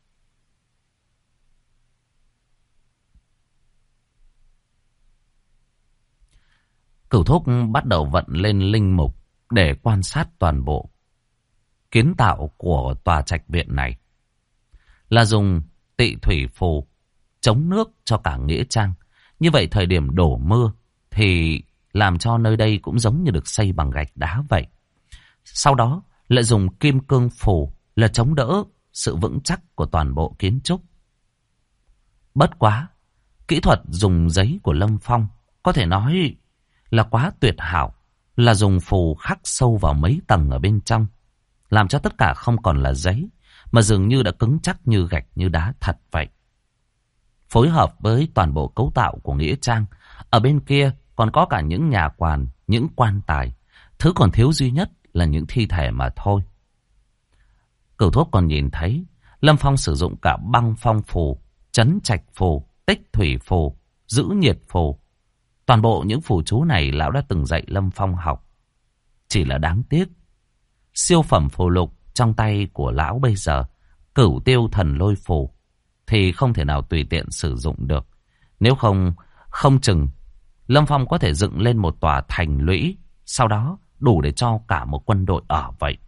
Cửu Thúc bắt đầu vận lên linh mục để quan sát toàn bộ kiến tạo của tòa trạch viện này. Là dùng tị thủy phù chống nước cho cả nghĩa trang. Như vậy thời điểm đổ mưa thì làm cho nơi đây cũng giống như được xây bằng gạch đá vậy. Sau đó lại dùng kim cương phù là chống đỡ sự vững chắc của toàn bộ kiến trúc. Bất quá, kỹ thuật dùng giấy của Lâm Phong có thể nói là quá tuyệt hảo, là dùng phù khắc sâu vào mấy tầng ở bên trong, làm cho tất cả không còn là giấy, mà dường như đã cứng chắc như gạch như đá thật vậy. Phối hợp với toàn bộ cấu tạo của nghĩa trang, ở bên kia còn có cả những nhà quan, những quan tài. Thứ còn thiếu duy nhất là những thi thể mà thôi. Cửu Thúc còn nhìn thấy Lâm Phong sử dụng cả băng phong phù, trấn trạch phù, tích thủy phù, giữ nhiệt phù. Toàn bộ những phù chú này lão đã từng dạy Lâm Phong học. Chỉ là đáng tiếc, siêu phẩm phù lục trong tay của lão bây giờ, Cửu Tiêu Thần Lôi phù, thì không thể nào tùy tiện sử dụng được. Nếu không chừng Lâm Phong có thể dựng lên một tòa thành lũy, sau đó đủ để cho cả một quân đội ở vậy.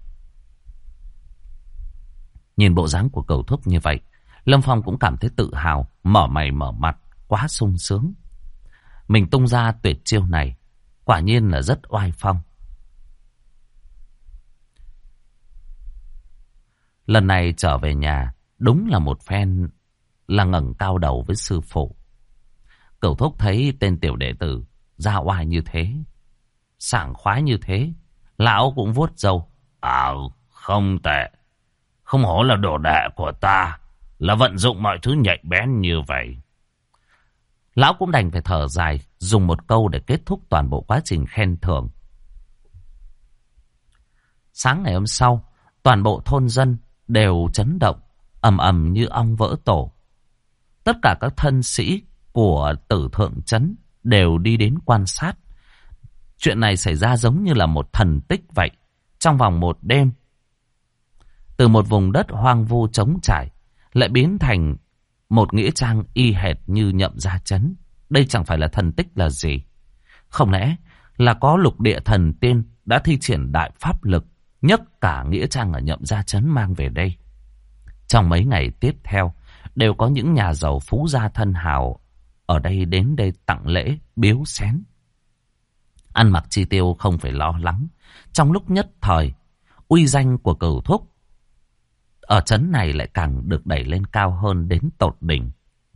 Nhìn bộ dáng của Cửu Thúc như vậy, Lâm Phong cũng cảm thấy tự hào, mở mày mở mặt, quá sung sướng. Mình tung ra tuyệt chiêu này, quả nhiên là rất oai phong. Lần này trở về nhà, đúng là một phen là ngẩng cao đầu với sư phụ. Cửu Thúc thấy tên tiểu đệ tử ra oai như thế, sảng khoái như thế, lão cũng vuốt râu. Không tệ. Không hổ là đồ đệ của ta, là vận dụng mọi thứ nhạy bén như vậy. Lão cũng đành phải thở dài, dùng một câu để kết thúc toàn bộ quá trình khen thưởng. Sáng ngày hôm sau, toàn bộ thôn dân đều chấn động, ầm ầm như ong vỡ tổ. Tất cả các thân sĩ của Tử Thượng Trấn đều đi đến quan sát. Chuyện này xảy ra giống như là một thần tích vậy. Trong vòng một đêm, từ một vùng đất hoang vu trống trải lại biến thành một nghĩa trang y hệt như Nhậm Gia Trấn. Đây chẳng phải là thần tích là gì? Không lẽ là có lục địa thần tiên đã thi triển đại pháp lực, nhấc cả nghĩa trang ở Nhậm Gia Trấn mang về đây? Trong mấy ngày tiếp theo, đều có những nhà giàu phú gia thân hào ở đây đến đây tặng lễ, biếu xén. Ăn mặc chi tiêu không phải lo lắng. Trong lúc nhất thời, uy danh của Cửu Thúc ở trấn này lại càng được đẩy lên cao hơn đến tột đỉnh.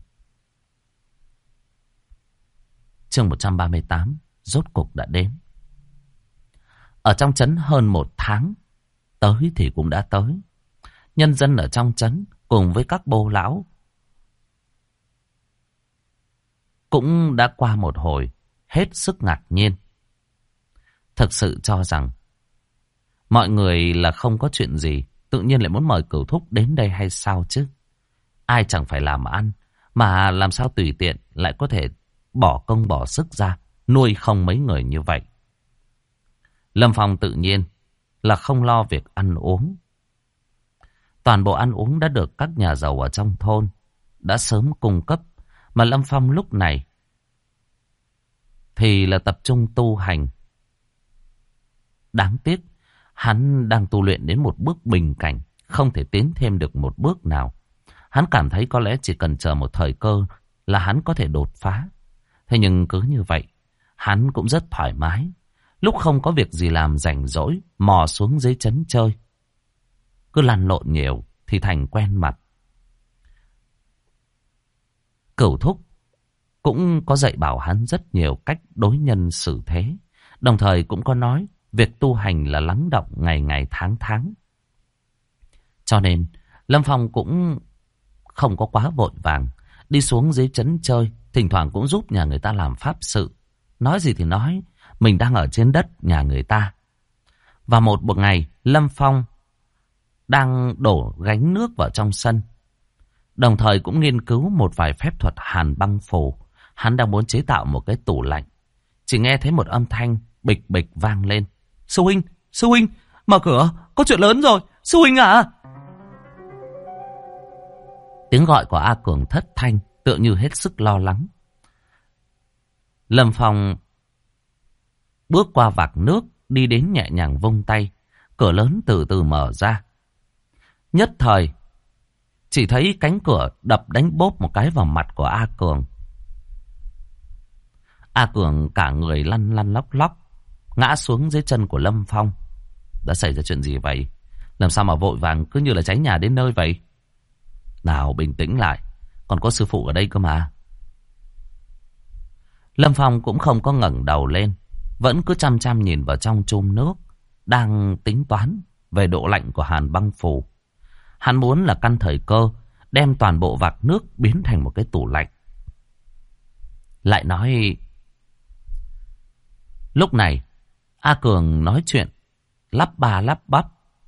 Chương 138 rốt cục đã đến. Ở trong trấn hơn 1 tháng, tới thì cũng đã tới. Nhân dân ở trong trấn cùng với các bô lão cũng đã qua một hồi hết sức ngạc nhiên. Thực sự cho rằng mọi người là không có chuyện gì, tự nhiên lại muốn mời Cửu Thúc đến đây hay sao chứ? Ai chẳng phải làm ăn, mà làm sao tùy tiện lại có thể bỏ công bỏ sức ra nuôi không mấy người như vậy. Lâm Phong tự nhiên là không lo việc ăn uống. Toàn bộ ăn uống đã được các nhà giàu ở trong thôn đã sớm cung cấp, mà Lâm Phong lúc này thì là tập trung tu hành. Đáng tiếc, hắn đang tu luyện đến một bước bình cảnh, không thể tiến thêm được một bước nào. Hắn cảm thấy có lẽ chỉ cần chờ một thời cơ là hắn có thể đột phá. Thế nhưng cứ như vậy, hắn cũng rất thoải mái. Lúc không có việc gì làm rảnh rỗi, mò xuống dưới trấn chơi. Cứ lăn lộn nhiều thì thành quen mặt. Cửu Thúc cũng có dạy bảo hắn rất nhiều cách đối nhân xử thế. Đồng thời cũng có nói việc tu hành là lắng động ngày ngày tháng tháng. Cho nên Lâm Phong cũng không có quá vội vàng. Đi xuống dưới trấn chơi, thỉnh thoảng cũng giúp nhà người ta làm pháp sự. Nói gì thì nói, mình đang ở trên đất nhà người ta. Và một ngày, Lâm Phong đang đổ gánh nước vào trong sân. Đồng thời cũng nghiên cứu một vài phép thuật hàn băng phù. Hắn đang muốn chế tạo một cái tủ lạnh. Chỉ nghe thấy một âm thanh bịch bịch vang lên. Sư huynh, mở cửa, có chuyện lớn rồi, sư huynh à. Tiếng gọi của A Cường thất thanh, tựa như hết sức lo lắng. Lâm Phong bước qua vạc nước, đi đến nhẹ nhàng vung tay. Cửa lớn từ từ mở ra. Nhất thời, chỉ thấy cánh cửa đập đánh bốp một cái vào mặt của A Cường. A Cường cả người lăn lăn lóc lóc, ngã xuống dưới chân của Lâm Phong. Đã xảy ra chuyện gì vậy? Làm sao mà vội vàng cứ như là cháy nhà đến nơi vậy? Nào bình tĩnh lại, còn có sư phụ ở đây cơ mà. Lâm Phong cũng không có ngẩng đầu lên, vẫn cứ chăm chăm nhìn vào trong chum nước, đang tính toán về độ lạnh của hàn băng phù. Hắn muốn là căn thời cơ, đem toàn bộ vạc nước biến thành một cái tủ lạnh. Lại nói... Lúc này, A Cường nói chuyện, lắp ba lắp bắp.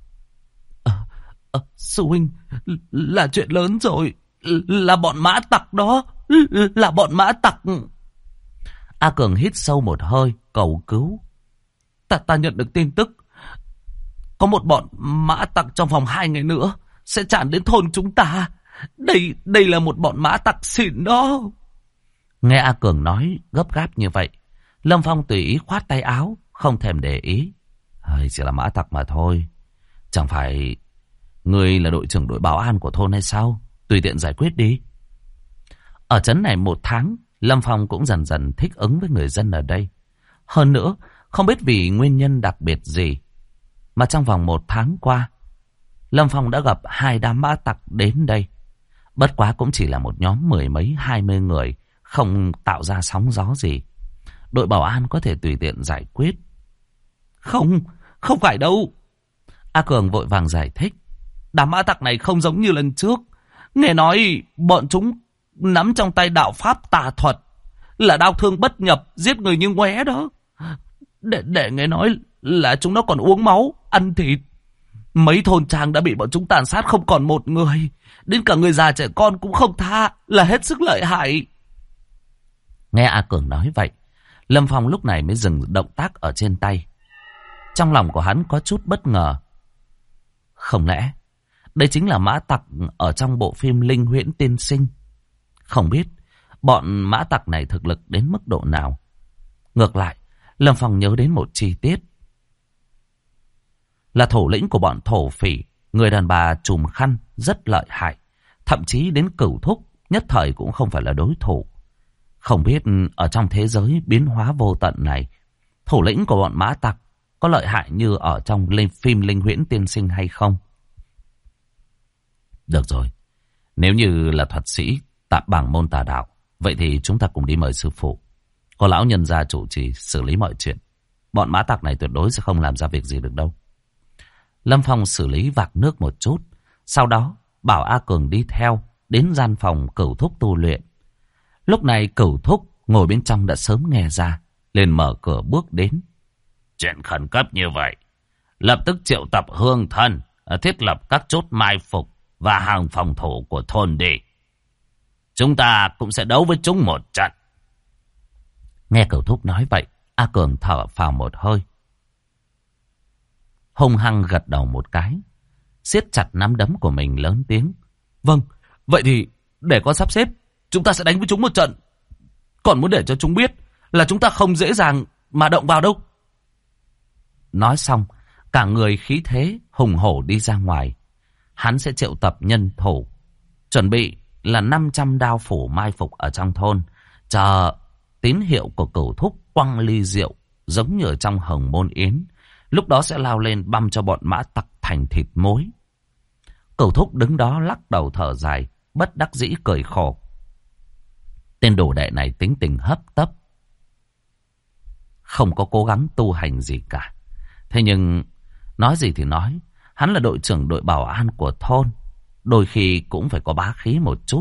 Sư huynh, là chuyện lớn rồi, là bọn mã tặc đó, là bọn mã tặc. A Cường hít sâu một hơi, cầu cứu. Ta nhận được tin tức, có một bọn mã tặc trong vòng 2 ngày nữa sẽ tràn đến thôn chúng ta. Đây là một bọn mã tặc xịn đó. Nghe A Cường nói gấp gáp như vậy, Lâm Phong tùy ý khoát tay áo, không thèm để ý. Chỉ là mã tặc mà thôi. Chẳng phải ngươi là đội trưởng đội bảo an của thôn hay sao? Tùy tiện giải quyết đi. Ở trấn này 1 tháng, Lâm Phong cũng dần dần thích ứng với người dân ở đây. Hơn nữa, không biết vì nguyên nhân đặc biệt gì, mà trong vòng 1 tháng qua, Lâm Phong đã gặp 2 đám mã tặc đến đây. Bất quá cũng chỉ là một nhóm 10 mấy 20 người, không tạo ra sóng gió gì. Đội bảo an có thể tùy tiện giải quyết. Không phải đâu. A Cường vội vàng giải thích. Đám mã tặc này không giống như lần trước. Nghe nói bọn chúng nắm trong tay đạo pháp tà thuật, là đao thương bất nhập, giết người như ngoé đó. Để nghe nói là chúng nó còn uống máu, ăn thịt. Mấy thôn trang đã bị bọn chúng tàn sát không còn một người. Đến cả người già trẻ con cũng không tha, là hết sức lợi hại. Nghe A Cường nói vậy, Lâm Phong lúc này mới dừng động tác ở trên tay. Trong lòng của hắn có chút bất ngờ. Không lẽ đây chính là mã tặc ở trong bộ phim Linh Huyễn Tiên Sinh? Không biết bọn mã tặc này thực lực đến mức độ nào. Ngược lại, Lâm Phong nhớ đến một chi tiết. Là thủ lĩnh của bọn thổ phỉ, người đàn bà trùm khăn rất lợi hại. Thậm chí đến Cửu Thúc nhất thời cũng không phải là đối thủ. Không biết ở trong thế giới biến hóa vô tận này, thủ lĩnh của bọn mã tặc có lợi hại như ở trong phim Linh Huyễn Tiên Sinh hay không? Được rồi, nếu như là thuật sĩ tạp bảng môn tà đạo, vậy thì chúng ta cùng đi mời sư phụ. Có lão nhân gia chủ trì xử lý mọi chuyện. Bọn mã tặc này tuyệt đối sẽ không làm ra việc gì được đâu. Lâm Phong xử lý vạc nước một chút, sau đó bảo A Cường đi theo đến gian phòng Cửu Thúc tu luyện. Lúc này Cửu Thúc ngồi bên trong đã sớm nghe ra, liền mở cửa bước đến. Chuyện khẩn cấp như vậy, lập tức triệu tập hương thân, thiết lập các chốt mai phục và hàng phòng thủ của thôn đi. Chúng ta cũng sẽ đấu với chúng một trận. Nghe Cửu Thúc nói vậy, A Cường thở phào một hơi. Hung hăng gật đầu một cái, siết chặt nắm đấm của mình lớn tiếng. Vâng, vậy thì để con sắp xếp, chúng ta sẽ đánh với chúng một trận. Còn muốn để cho chúng biết là chúng ta không dễ dàng mà động vào đâu. Nói xong, cả người khí thế hùng hổ đi ra ngoài. Hắn sẽ triệu tập nhân thủ, chuẩn bị là 500 đao phủ mai phục ở trong thôn, chờ tín hiệu của Cửu Thúc quăng ly rượu giống như ở trong Hồng Môn Yến. Lúc đó sẽ lao lên băm cho bọn mã tặc thành thịt muối. Cửu Thúc đứng đó lắc đầu thở dài, bất đắc dĩ cười khổ. Tên đồ đệ này tính tình hấp tấp, không có cố gắng tu hành gì cả. Thế nhưng nói gì thì nói, hắn là đội trưởng đội bảo an của thôn, đôi khi cũng phải có bá khí một chút.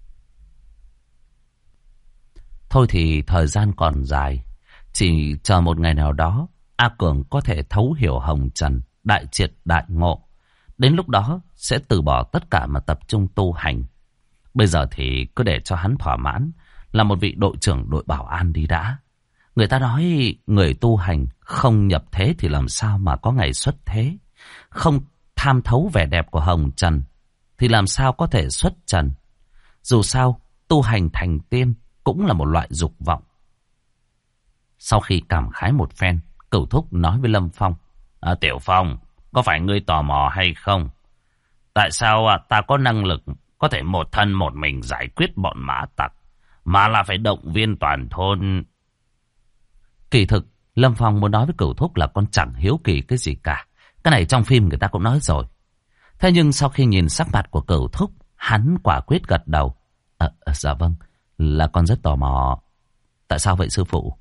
Thôi thì thời gian còn dài, chỉ chờ một ngày nào đó A Cường có thể thấu hiểu hồng trần, đại triệt đại ngộ. Đến lúc đó sẽ từ bỏ tất cả mà tập trung tu hành. Bây giờ thì cứ để cho hắn thỏa mãn là một vị đội trưởng đội bảo an đi đã. Người ta nói người tu hành không nhập thế thì làm sao mà có ngày xuất thế. Không tham thấu vẻ đẹp của hồng trần thì làm sao có thể xuất trần. Dù sao tu hành thành tiên cũng là một loại dục vọng. Sau khi cảm khái một phen, Cửu Thúc nói với Lâm Phong. Tiểu Phong, có phải ngươi tò mò hay không? Tại sao ta có năng lực có thể một thân một mình giải quyết bọn mã tặc, mà là phải động viên toàn thôn? Kỳ thực, Lâm Phong muốn nói với Cửu Thúc là con chẳng hiếu kỳ cái gì cả. Cái này trong phim người ta cũng nói rồi. Thế nhưng sau khi nhìn sắc mặt của Cửu Thúc, hắn quả quyết gật đầu. Dạ vâng, là con rất tò mò. Tại sao vậy sư phụ?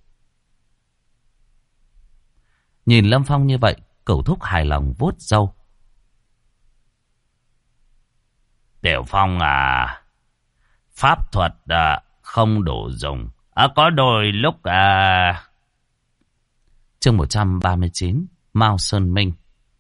Nhìn Lâm Phong như vậy, Cửu Thúc hài lòng vuốt râu. Tiểu Phong à, pháp thuật không đủ dùng. Có đôi lúc Chương 139, Mao Sơn Minh.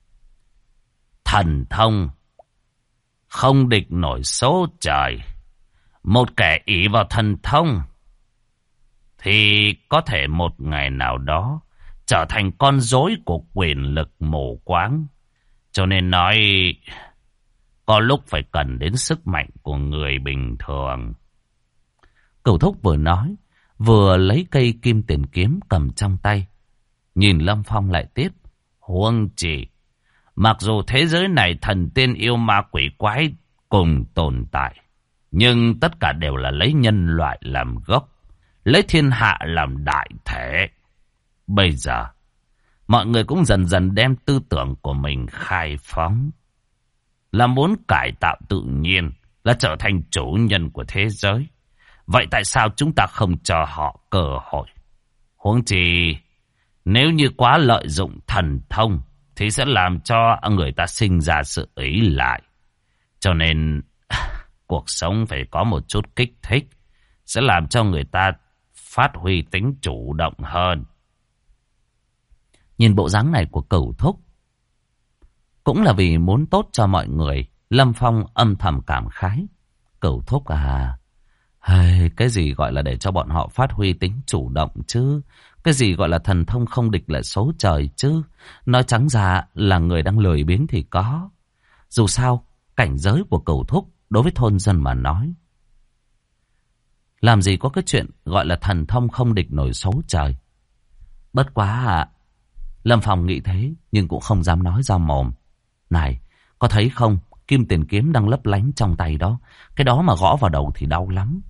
Thần thông không địch nổi số trời. Một kẻ ỷ vào thần thông thì có thể một ngày nào đó trở thành con rối của quyền lực mù quáng. Cho nên nói có lúc phải cần đến sức mạnh của người bình thường. Cửu Thúc vừa nói, vừa lấy cây kim tiền kiếm cầm trong tay. Nhìn Lâm Phong lại tiếp. Huống chi, mặc dù thế giới này thần tiên yêu ma quỷ quái cùng tồn tại, nhưng tất cả đều là lấy nhân loại làm gốc, lấy thiên hạ làm đại thể. Bây giờ, mọi người cũng dần dần đem tư tưởng của mình khai phóng, là muốn cải tạo tự nhiên, là trở thành chủ nhân của thế giới. Vậy tại sao chúng ta không cho họ cơ hội? Huống chi, nếu như quá lợi dụng thần thông thì sẽ làm cho người ta sinh ra sự ý lại. Cho nên cuộc sống phải có một chút kích thích, sẽ làm cho người ta phát huy tính chủ động hơn. Nhìn bộ dáng này của Cửu Thúc, cũng là vì muốn tốt cho mọi người, Lâm Phong âm thầm cảm khái. Cửu Thúc à, cái gì gọi là để cho bọn họ phát huy tính chủ động chứ? Cái gì gọi là thần thông không địch lại số trời chứ? Nói trắng ra là người đang lười biếng thì có. Dù sao, cảnh giới của Cửu Thúc đối với thôn dân mà nói, làm gì có cái chuyện gọi là thần thông không địch nổi số trời. Bất quá à, Lâm Phong nghĩ thế nhưng cũng không dám nói ra mồm. Này, có thấy không? Kim tiền kiếm đang lấp lánh trong tay đó. Cái đó mà gõ vào đầu thì đau lắm.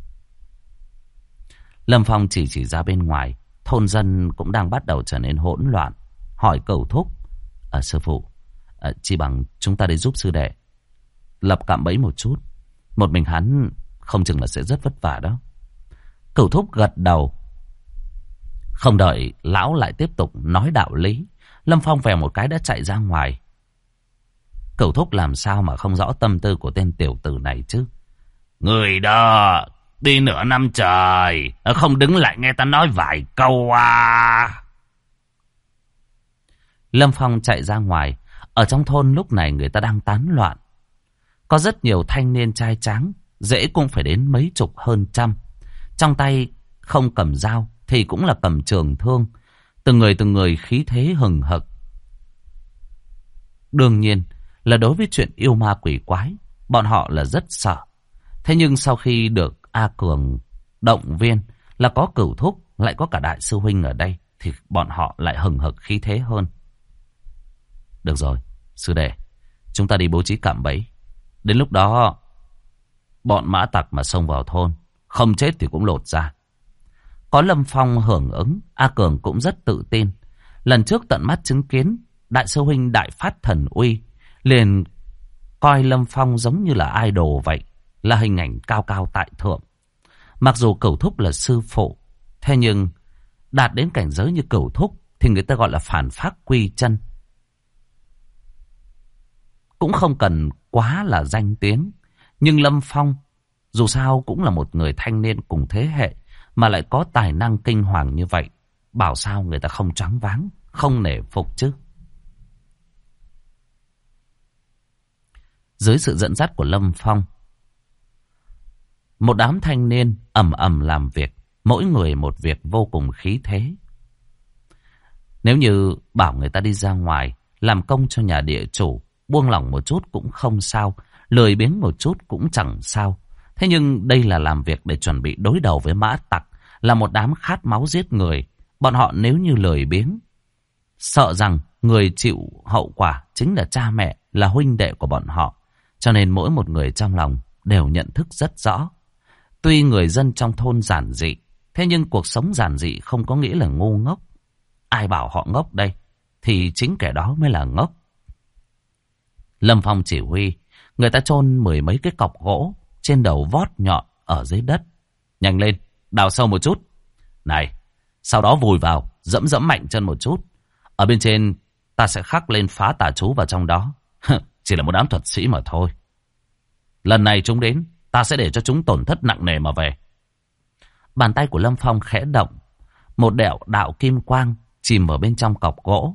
Lâm Phong chỉ ra bên ngoài. Thôn dân cũng đang bắt đầu trở nên hỗn loạn. Hỏi Cửu Thúc. Sư phụ, chỉ bằng chúng ta đi giúp sư đệ lập cạm bẫy một chút. Một mình hắn không chừng là sẽ rất vất vả đó. Cửu Thúc gật đầu. Không đợi lão lại tiếp tục nói đạo lý, Lâm Phong vèo một cái đã chạy ra ngoài. Cửu Thúc làm sao mà không rõ tâm tư của tên tiểu tử này chứ? Người đó đi nửa năm trời, không đứng lại nghe ta nói vài câu à. Lâm Phong chạy ra ngoài. Ở trong thôn lúc này người ta đang tán loạn. Có rất nhiều thanh niên trai tráng, dễ cũng phải đến mấy chục hơn trăm. Trong tay không cầm dao thì cũng là cầm trường thương. Từng người khí thế hừng hực. Đương nhiên là đối với chuyện yêu ma quỷ quái, bọn họ là rất sợ. Thế nhưng sau khi được A Cường động viên là có Cửu Thúc, lại có cả đại sư huynh ở đây, thì bọn họ lại hừng hực khí thế hơn. Được rồi, sư đệ, chúng ta đi bố trí cạm bẫy. Đến lúc đó, bọn mã tặc mà xông vào thôn, không chết thì cũng lột ra. Có Lâm Phong hưởng ứng, A Cường cũng rất tự tin. Lần trước tận mắt chứng kiến đại sư huynh đại phát thần uy, liền coi Lâm Phong giống như là idol vậy, là hình ảnh cao cao tại thượng. Mặc dù Cửu Thúc là sư phụ, thế nhưng đạt đến cảnh giới như Cửu Thúc thì người ta gọi là phản pháp quy chân. Cũng không cần quá là danh tiếng. Nhưng Lâm Phong dù sao cũng là một người thanh niên cùng thế hệ, mà lại có tài năng kinh hoàng như vậy, bảo sao người ta không choáng váng, không nể phục chứ. Dưới sự dẫn dắt của Lâm Phong, một đám thanh niên ầm ầm làm việc, mỗi người một việc vô cùng khí thế. Nếu như bảo người ta đi ra ngoài làm công cho nhà địa chủ, buông lỏng một chút cũng không sao, lười biếng một chút cũng chẳng sao. Thế nhưng đây là làm việc để chuẩn bị đối đầu với mã tặc, là một đám khát máu giết người. Bọn họ nếu như lười biếng, sợ rằng người chịu hậu quả chính là cha mẹ, là huynh đệ của bọn họ. Cho nên mỗi một người trong lòng đều nhận thức rất rõ. Tuy người dân trong thôn giản dị, thế nhưng cuộc sống giản dị không có nghĩa là ngu ngốc. Ai bảo họ ngốc đây? Thì chính kẻ đó mới là ngốc. Lâm Phong chỉ huy, người ta chôn 10 mấy cái cọc gỗ trên đầu vót nhọn ở dưới đất. Nhanh lên, đào sâu một chút. Này, sau đó vùi vào, dẫm dẫm mạnh chân một chút. Ở bên trên ta sẽ khắc lên phá tà chú vào trong đó. Chỉ là một đám thuật sĩ mà thôi. Lần này chúng đến, ta sẽ để cho chúng tổn thất nặng nề mà về. Bàn tay của Lâm Phong khẽ động. Một đạo kim quang chìm ở bên trong cọc gỗ.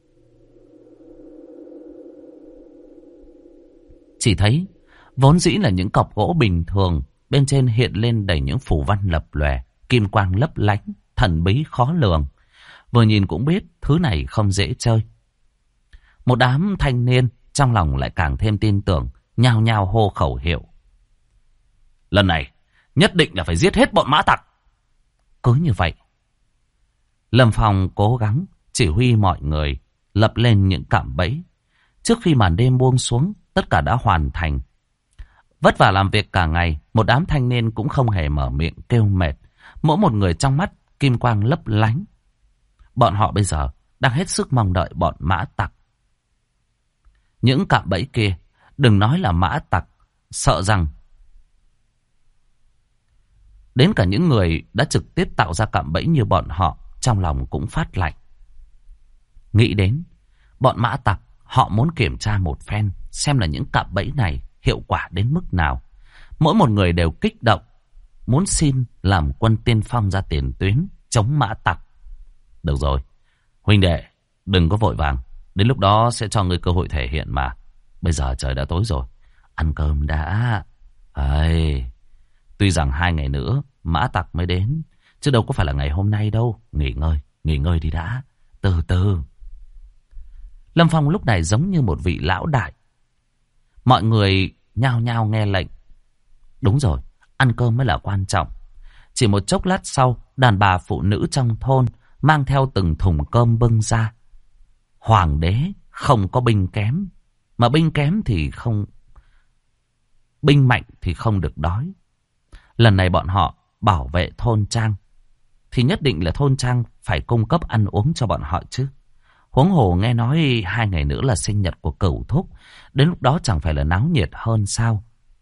Chỉ thấy vốn dĩ là những cọc gỗ bình thường, bên trên hiện lên đầy những phù văn lập lòe, kim quang lấp lánh, thần bí khó lường. Vừa nhìn cũng biết thứ này không dễ chơi. Một đám thanh niên trong lòng lại càng thêm tin tưởng, nhao nhao hô khẩu hiệu. Lần này nhất định là phải giết hết bọn mã tặc. Cứ như vậy, Lâm Phong cố gắng chỉ huy mọi người lập lên những cạm bẫy. Trước khi màn đêm buông xuống, tất cả đã hoàn thành. Vất vả làm việc cả ngày, một đám thanh niên cũng không hề mở miệng kêu mệt. Mỗi một người trong mắt kim quang lấp lánh. Bọn họ bây giờ đang hết sức mong đợi bọn mã tặc. Những cạm bẫy kia, đừng nói là mã tặc, sợ rằng đến cả những người đã trực tiếp tạo ra cạm bẫy như bọn họ, trong lòng cũng phát lạnh. Nghĩ đến bọn mã tặc, họ muốn kiểm tra một phen, xem là những cạm bẫy này hiệu quả đến mức nào. Mỗi một người đều kích động, muốn xin làm quân tiên phong ra tiền tuyến, chống mã tặc. Được rồi, huynh đệ, đừng có vội vàng. Đến lúc đó sẽ cho ngươi cơ hội thể hiện mà. Bây giờ trời đã tối rồi, ăn cơm đã. Tuy rằng 2 ngày nữa mã tặc mới đến, chứ đâu có phải là ngày hôm nay đâu. Nghỉ ngơi đi đã, từ từ. Lâm Phong lúc này giống như một vị lão đại. Mọi người nhao nhao nghe lệnh. Đúng rồi, ăn cơm mới là quan trọng. Chỉ một chốc lát sau, đàn bà phụ nữ trong thôn mang theo từng thùng cơm bưng ra. Hoàng đế không có binh kém, mà binh kém thì không, binh mạnh thì không được đói. Lần này bọn họ bảo vệ thôn trang, thì nhất định là thôn trang phải cung cấp ăn uống cho bọn họ chứ. Huống hồ nghe nói 2 ngày nữa là sinh nhật của Cửu Thúc, đến lúc đó chẳng phải là náo nhiệt hơn sao?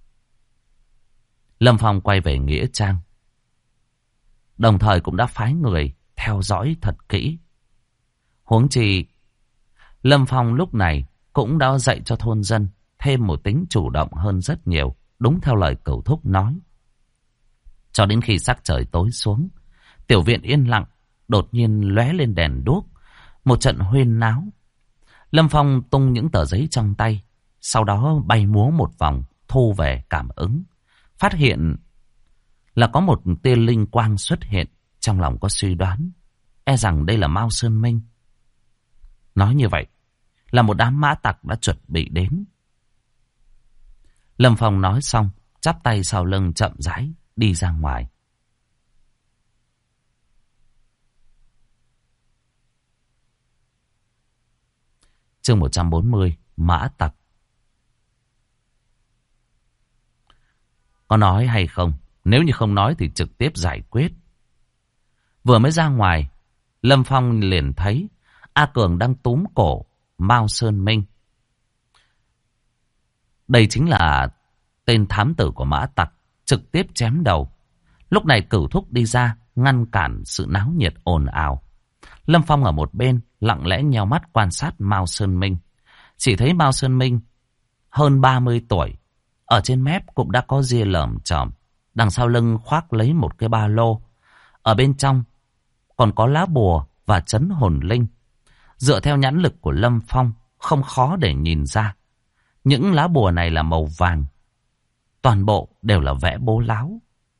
Lâm Phong quay về nghĩa trang, đồng thời cũng đã phái người theo dõi thật kỹ. Huống chi Lâm Phong lúc này cũng đã dạy cho thôn dân thêm một tính chủ động hơn rất nhiều, đúng theo lời Cửu Thúc nói. Cho đến khi sắc trời tối xuống, tiểu viện yên lặng, đột nhiên lóe lên đèn đuốc, một trận huyên náo. Lâm Phong tung những tờ giấy trong tay, sau đó bay múa một vòng, thu về cảm ứng. Phát hiện là có một tia linh quang xuất hiện, trong lòng có suy đoán, e rằng đây là Mao Sơn Minh. Nói như vậy là một đám mã tặc đã chuẩn bị đến. Lâm Phong nói xong, chắp tay sau lưng chậm rãi đi ra ngoài. Chương 140, mã tặc. Có nói hay không? Nếu như không nói thì trực tiếp giải quyết. Vừa mới ra ngoài, Lâm Phong liền thấy A Cường đang túm cổ Mao Sơn Minh. Đây chính là tên thám tử của mã tặc, trực tiếp chém đầu. Lúc này Cửu Thúc đi ra, ngăn cản sự náo nhiệt ồn ào. Lâm Phong ở một bên, lặng lẽ nheo mắt quan sát Mao Sơn Minh. Chỉ thấy Mao Sơn Minh hơn 30 tuổi, ở trên mép cũng đã có ria lởm chởm, đằng sau lưng khoác lấy một cái ba lô. Ở bên trong còn có lá bùa và trấn hồn linh. Dựa theo nhãn lực của Lâm Phong, không khó để nhìn ra. Những lá bùa này là màu vàng, toàn bộ đều là vẽ bố láo.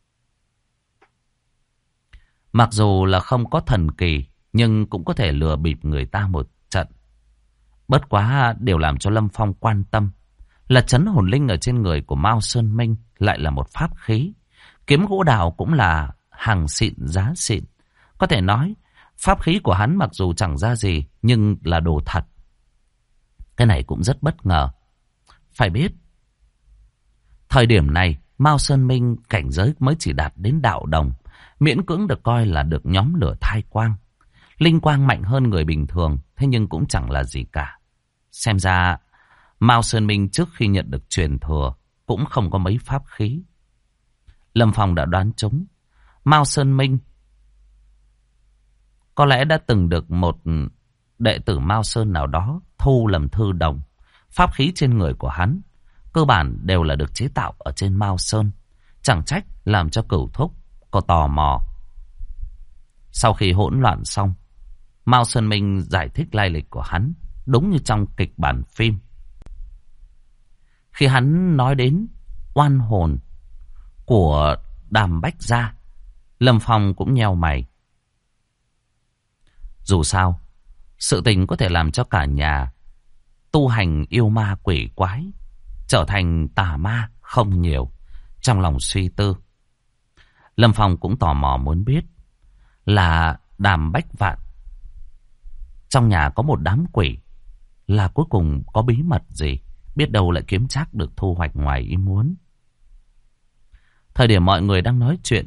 Mặc dù là không có thần kỳ, nhưng cũng có thể lừa bịp người ta một trận. Bất quá điều làm cho Lâm Phong quan tâm là trấn hồn linh ở trên người của Mao Sơn Minh lại là một pháp khí. Kiếm gỗ đào cũng là hàng xịn giá xịn. Có thể nói pháp khí của hắn mặc dù chẳng ra gì, nhưng là đồ thật. Cái này cũng rất bất ngờ. Phải biết, thời điểm này Mao Sơn Minh cảnh giới mới chỉ đạt đến đạo đồng, miễn cưỡng được coi là được nhóm lửa thai quang. Linh quang mạnh hơn người bình thường, thế nhưng cũng chẳng là gì cả. Xem ra Mao Sơn Minh trước khi nhận được truyền thừa cũng không có mấy pháp khí. Lâm Phong đã đoán trúng. Mao Sơn Minh có lẽ đã từng được một đệ tử Mao Sơn nào đó thu làm thư đồng. Pháp khí trên người của hắn cơ bản đều là được chế tạo ở trên Mao Sơn. Chẳng trách làm cho Cửu Thúc có tò mò. Sau khi hỗn loạn xong, Mao Sơn Minh giải thích lai lịch của hắn, đúng như trong kịch bản phim. Khi hắn nói đến oan hồn của Đàm Bách Gia, Lâm Phong cũng nheo mày. Dù sao, sự tình có thể làm cho cả nhà tu hành yêu ma quỷ quái, trở thành tà ma không nhiều. Trong lòng suy tư, Lâm Phong cũng tò mò muốn biết là Đàm Bách Vạn trong nhà có một đám quỷ, là cuối cùng có bí mật gì, biết đâu lại kiếm trác được thu hoạch ngoài ý muốn. Thời điểm mọi người đang nói chuyện,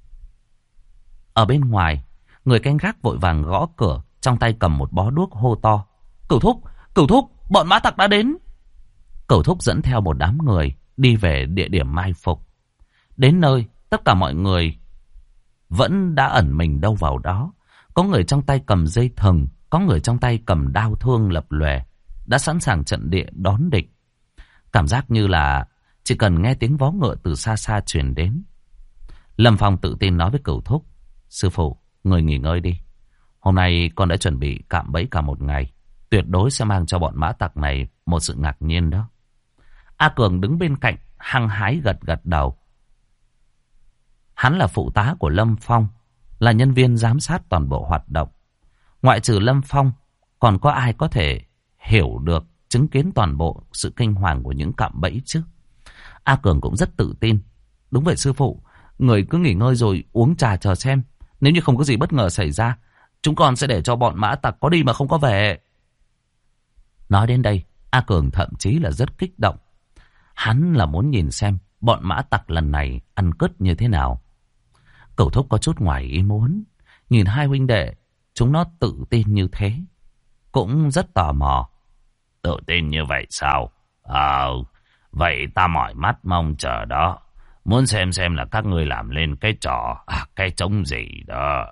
ở bên ngoài, người canh gác vội vàng gõ cửa, trong tay cầm một bó đuốc hô to: Cửu Thúc, bọn mã tặc đã đến. Cửu Thúc dẫn theo một đám người đi về địa điểm mai phục. Đến nơi, tất cả mọi người vẫn đã ẩn mình đâu vào đó. Có người trong tay cầm dây thừng, có người trong tay cầm đao thương lập lòe, đã sẵn sàng trận địa đón địch. Cảm giác như là chỉ cần nghe tiếng vó ngựa từ xa xa truyền đến. Lâm Phong tự tin nói với Cửu Thúc: Sư phụ, người nghỉ ngơi đi. Hôm nay con đã chuẩn bị cạm bẫy cả một ngày, tuyệt đối sẽ mang cho bọn mã tặc này một sự ngạc nhiên đó. A Cường đứng bên cạnh hăng hái gật gật đầu. Hắn là phụ tá của Lâm Phong, là nhân viên giám sát toàn bộ hoạt động. Ngoại trừ Lâm Phong, còn có ai có thể hiểu được, chứng kiến toàn bộ sự kinh hoàng của những cạm bẫy chứ? A Cường cũng rất tự tin. Đúng vậy sư phụ, người cứ nghỉ ngơi rồi uống trà chờ xem. Nếu như không có gì bất ngờ xảy ra, chúng con sẽ để cho bọn mã tặc có đi mà không có về. Nói đến đây, A Cường thậm chí là rất kích động. Hắn là muốn nhìn xem bọn mã tặc lần này ăn cướp như thế nào. Cửu Thúc có chút ngoài ý muốn, nhìn hai huynh đệ chúng nó tự tin như thế, cũng rất tò mò. Tự tin như vậy sao? Vậy ta mỏi mắt mong chờ đó. Muốn xem là các ngươi làm lên cái trò, cái trống gì đó.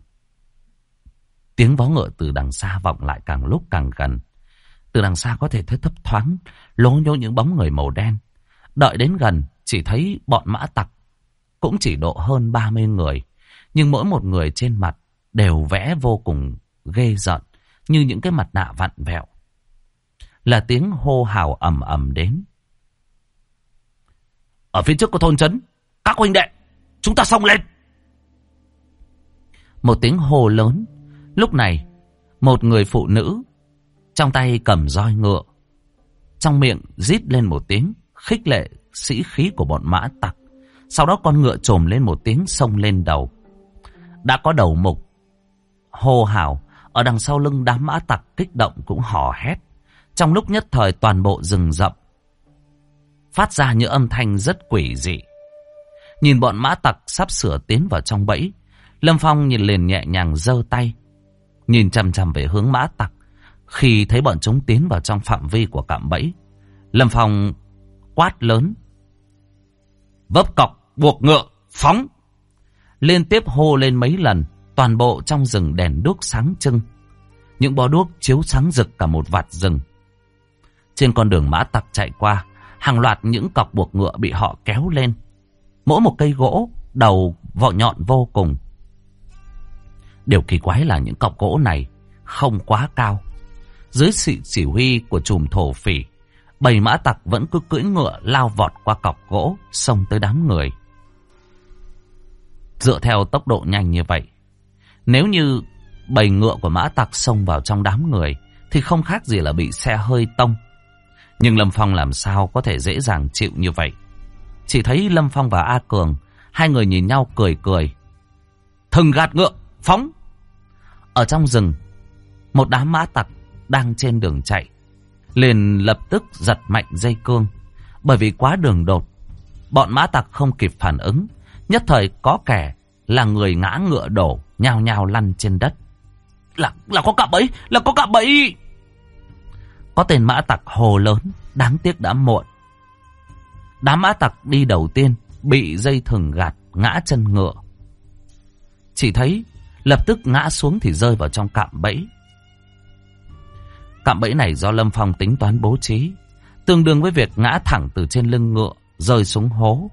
Tiếng vó ngựa từ đằng xa vọng lại càng lúc càng gần. Từ đằng xa có thể thấy thấp thoáng lố nhố những bóng người màu đen. Đợi đến gần, chỉ thấy bọn mã tặc cũng chỉ độ hơn 30 người. Nhưng mỗi một người trên mặt đều vẽ vô cùng ghê rợn, như những cái mặt nạ vặn vẹo. Là tiếng hô hào ầm ầm đến. Ở phía trước có thôn trấn, các huynh đệ, chúng ta xông lên. Một tiếng hô lớn. Lúc này, một người phụ nữ trong tay cầm roi ngựa, trong miệng rít lên một tiếng khích lệ sĩ khí của bọn mã tặc. Sau đó con ngựa trồm lên một tiếng xông lên đầu. Đã có đầu mục hô hào, ở đằng sau lưng đám mã tặc kích động cũng hò hét. Trong lúc nhất thời toàn bộ rừng rậm phát ra những âm thanh rất quỷ dị. Nhìn bọn mã tặc sắp sửa tiến vào trong bẫy, Lâm Phong nhìn liền nhẹ nhàng giơ tay, nhìn chằm chằm về hướng mã tặc. Khi thấy bọn chúng tiến vào trong phạm vi của cạm bẫy, Lâm Phong quát lớn: Vấp cọc, buộc ngựa, phóng! Liên tiếp hô lên mấy lần, toàn bộ trong rừng đèn đuốc sáng trưng. Những bó đuốc chiếu sáng rực cả một vạt rừng. Trên con đường mã tặc chạy qua, hàng loạt những cọc buộc ngựa bị họ kéo lên. Mỗi một cây gỗ, đầu vỏ nhọn vô cùng. Điều kỳ quái là những cọc gỗ này không quá cao. Dưới sự chỉ huy của trùm thổ phỉ, bầy mã tặc vẫn cứ cưỡi ngựa lao vọt qua cọc gỗ, xông tới đám người. Dựa theo tốc độ nhanh như vậy, nếu như bầy ngựa của mã tặc xông vào trong đám người thì không khác gì là bị xe hơi tông. Nhưng Lâm Phong làm sao có thể dễ dàng chịu như vậy. Chỉ thấy Lâm Phong và A Cường, hai người nhìn nhau cười cười. Thừng gạt ngựa, phóng! Ở trong rừng, một đám mã tặc đang trên đường chạy liền lập tức giật mạnh dây cương. Bởi vì quá đường đột, bọn mã tặc không kịp phản ứng. Nhất thời có kẻ là người ngã ngựa đổ, nhào nhào lăn trên đất. Là có cạm bẫy, là có cạm bẫy! Có tên mã tặc hồ lớn, đáng tiếc đã muộn. Đám mã tặc đi đầu tiên bị dây thừng gạt, ngã chân ngựa. Chỉ thấy lập tức ngã xuống thì rơi vào trong cạm bẫy. Cạm bẫy này do Lâm Phong tính toán bố trí. tương đương với việc ngã thẳng từ trên lưng ngựa rơi xuống hố.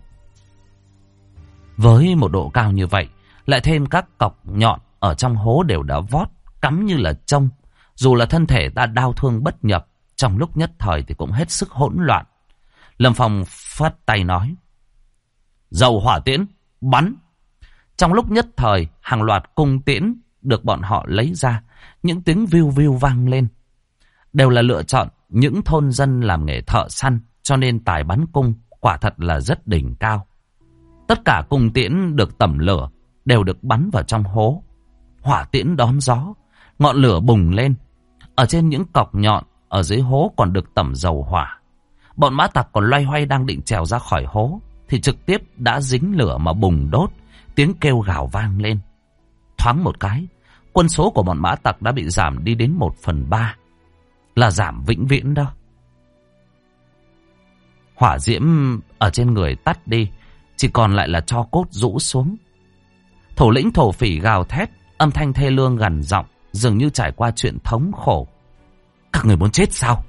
Với một độ cao như vậy, lại thêm các cọc nhọn ở trong hố đều đã vót, cắm như là trông. Dù là thân thể ta đau thương bất nhập, trong lúc nhất thời thì cũng hết sức hỗn loạn. Lâm Phong phất tay nói: dầu hỏa tiễn, bắn! Trong lúc nhất thời, hàng loạt cung tiễn được bọn họ lấy ra, những tiếng viu viu vang lên. Đều là lựa chọn những thôn dân làm nghề thợ săn, cho nên tài bắn cung quả thật là rất đỉnh cao. Tất cả cung tiễn được tẩm lửa đều được bắn vào trong hố. Hỏa tiễn đón gió, ngọn lửa bùng lên. Ở trên những cọc nhọn ở dưới hố còn được tẩm dầu hỏa. Bọn mã tặc còn loay hoay đang định trèo ra khỏi hố thì trực tiếp đã dính lửa mà bùng đốt. Tiếng kêu gào vang lên. Thoáng một cái, quân số của bọn mã tặc đã bị giảm đi đến 1/3. Là giảm vĩnh viễn đó. Hỏa diễm ở trên người tắt đi, chỉ còn lại là tro cốt rũ xuống. Thủ lĩnh thổ phỉ gào thét, âm thanh thê lương gằn giọng, dường như trải qua chuyện thống khổ. Các người muốn chết sao?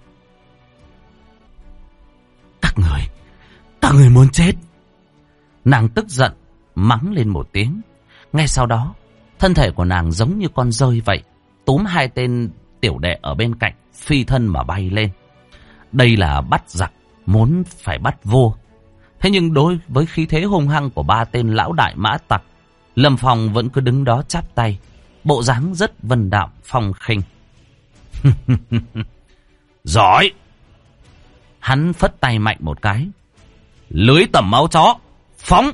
Các người muốn chết. Nàng tức giận mắng lên một tiếng. Ngay sau đó, thân thể của nàng giống như con dơi vậy, túm hai tên tiểu đệ ở bên cạnh, phi thân mà bay lên. Đây là bắt giặc, muốn phải bắt vua. Thế nhưng đối với khí thế hung hăng của ba tên lão đại mã tặc, Lâm Phong vẫn cứ đứng đó chắp tay, bộ dáng rất vân đạm phong khinh. Giỏi! Hắn phất tay mạnh một cái. Lưới tẩm máu chó, phóng!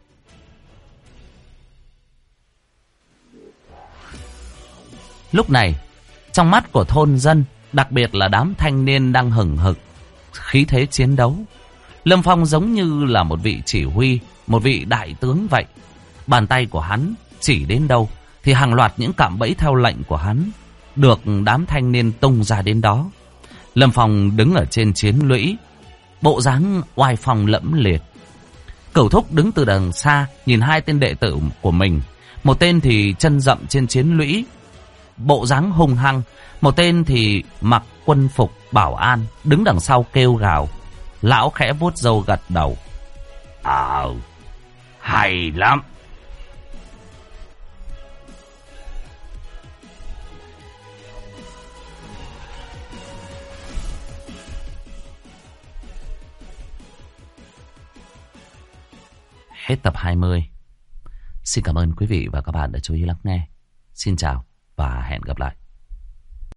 Lúc này, trong mắt của thôn dân, đặc biệt là đám thanh niên đang hừng hực khí thế chiến đấu, Lâm Phong giống như là một vị chỉ huy, một vị đại tướng vậy. Bàn tay của hắn chỉ đến đâu thì hàng loạt những cạm bẫy theo lệnh của hắn được đám thanh niên tung ra đến đó. Lâm Phong đứng ở trên chiến lũy, bộ dáng oai phong lẫm liệt. Cửu Thúc đứng từ đằng xa nhìn hai tên đệ tử của mình. Một tên thì chân dậm trên chiến lũy, bộ dáng hung hăng. Một tên thì mặc quân phục bảo an, đứng đằng sau kêu gào. Lão khẽ vuốt râu gật đầu. Hay lắm. Hết tập 20. Xin cảm ơn quý vị và các bạn đã chú ý lắng nghe. Xin chào và hẹn gặp lại.